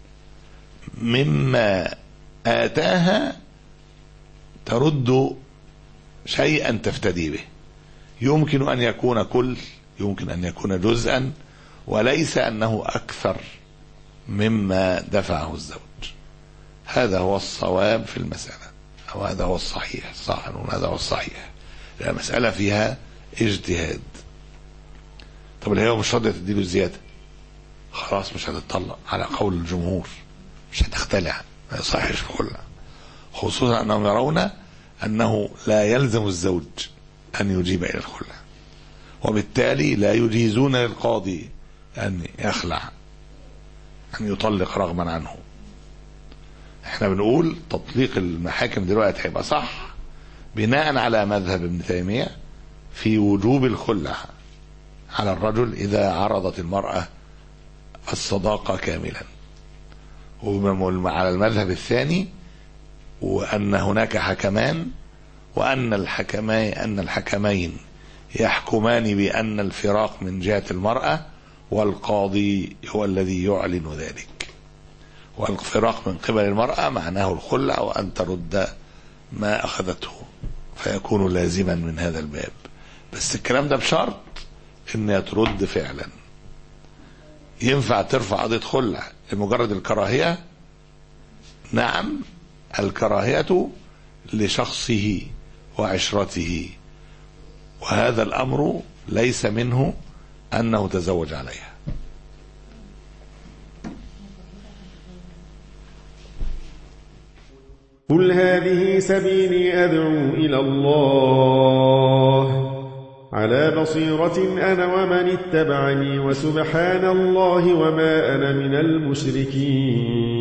مما آتاها ترد شيئا تفتدي به، يمكن أن يكون كل يمكن أن يكون جزءا وليس أنه أكثر مما دفعه الزوج. هذا هو الصواب في المسألة، أو هذا هو الصحيح، صح، هذا هو الصحيح. لأن المسألة فيها اجتهاد. طب اللي هو مش راضية تديله زيادة، خلاص مش هتطلق على قول الجمهور، مش هتختلع، ما يصحش الخلع، خصوصا أنهم يرون أنه لا يلزم الزوج أن يجيب إلى الخلع، وبالتالي لا يجيزون للقاضي أن يخلع، أن يطلق رغما عنه. احنا بنقول تطليق المحاكم دلوقتي هيبقى صح بناء على مذهب ابن تيمية في وجوب الخلع على الرجل إذا عرضت المرأة الصداقة كاملا، وعلى المذهب الثاني وأن هناك حكمان، وأن الحكمين أن الحكمين يحكمان بأن الفراق من جهة المرأة، والقاضي هو الذي يعلن ذلك. والفراق من قبل المرأة معناه الخلع وأن ترد ما أخذته، فيكون لازما من هذا الباب. بس الكلام ده بشرط إن ترد فعلا. ينفع ترفع قضية خلع لمجرد الكراهية؟ نعم، الكراهية لشخصه وعشرته، وهذا الأمر ليس منه أنه تزوج عليها. قل هذه سبيلي أدعو إلى الله على بصيرة أنا ومن اتبعني، وسبحان الله وما أنا من المشركين.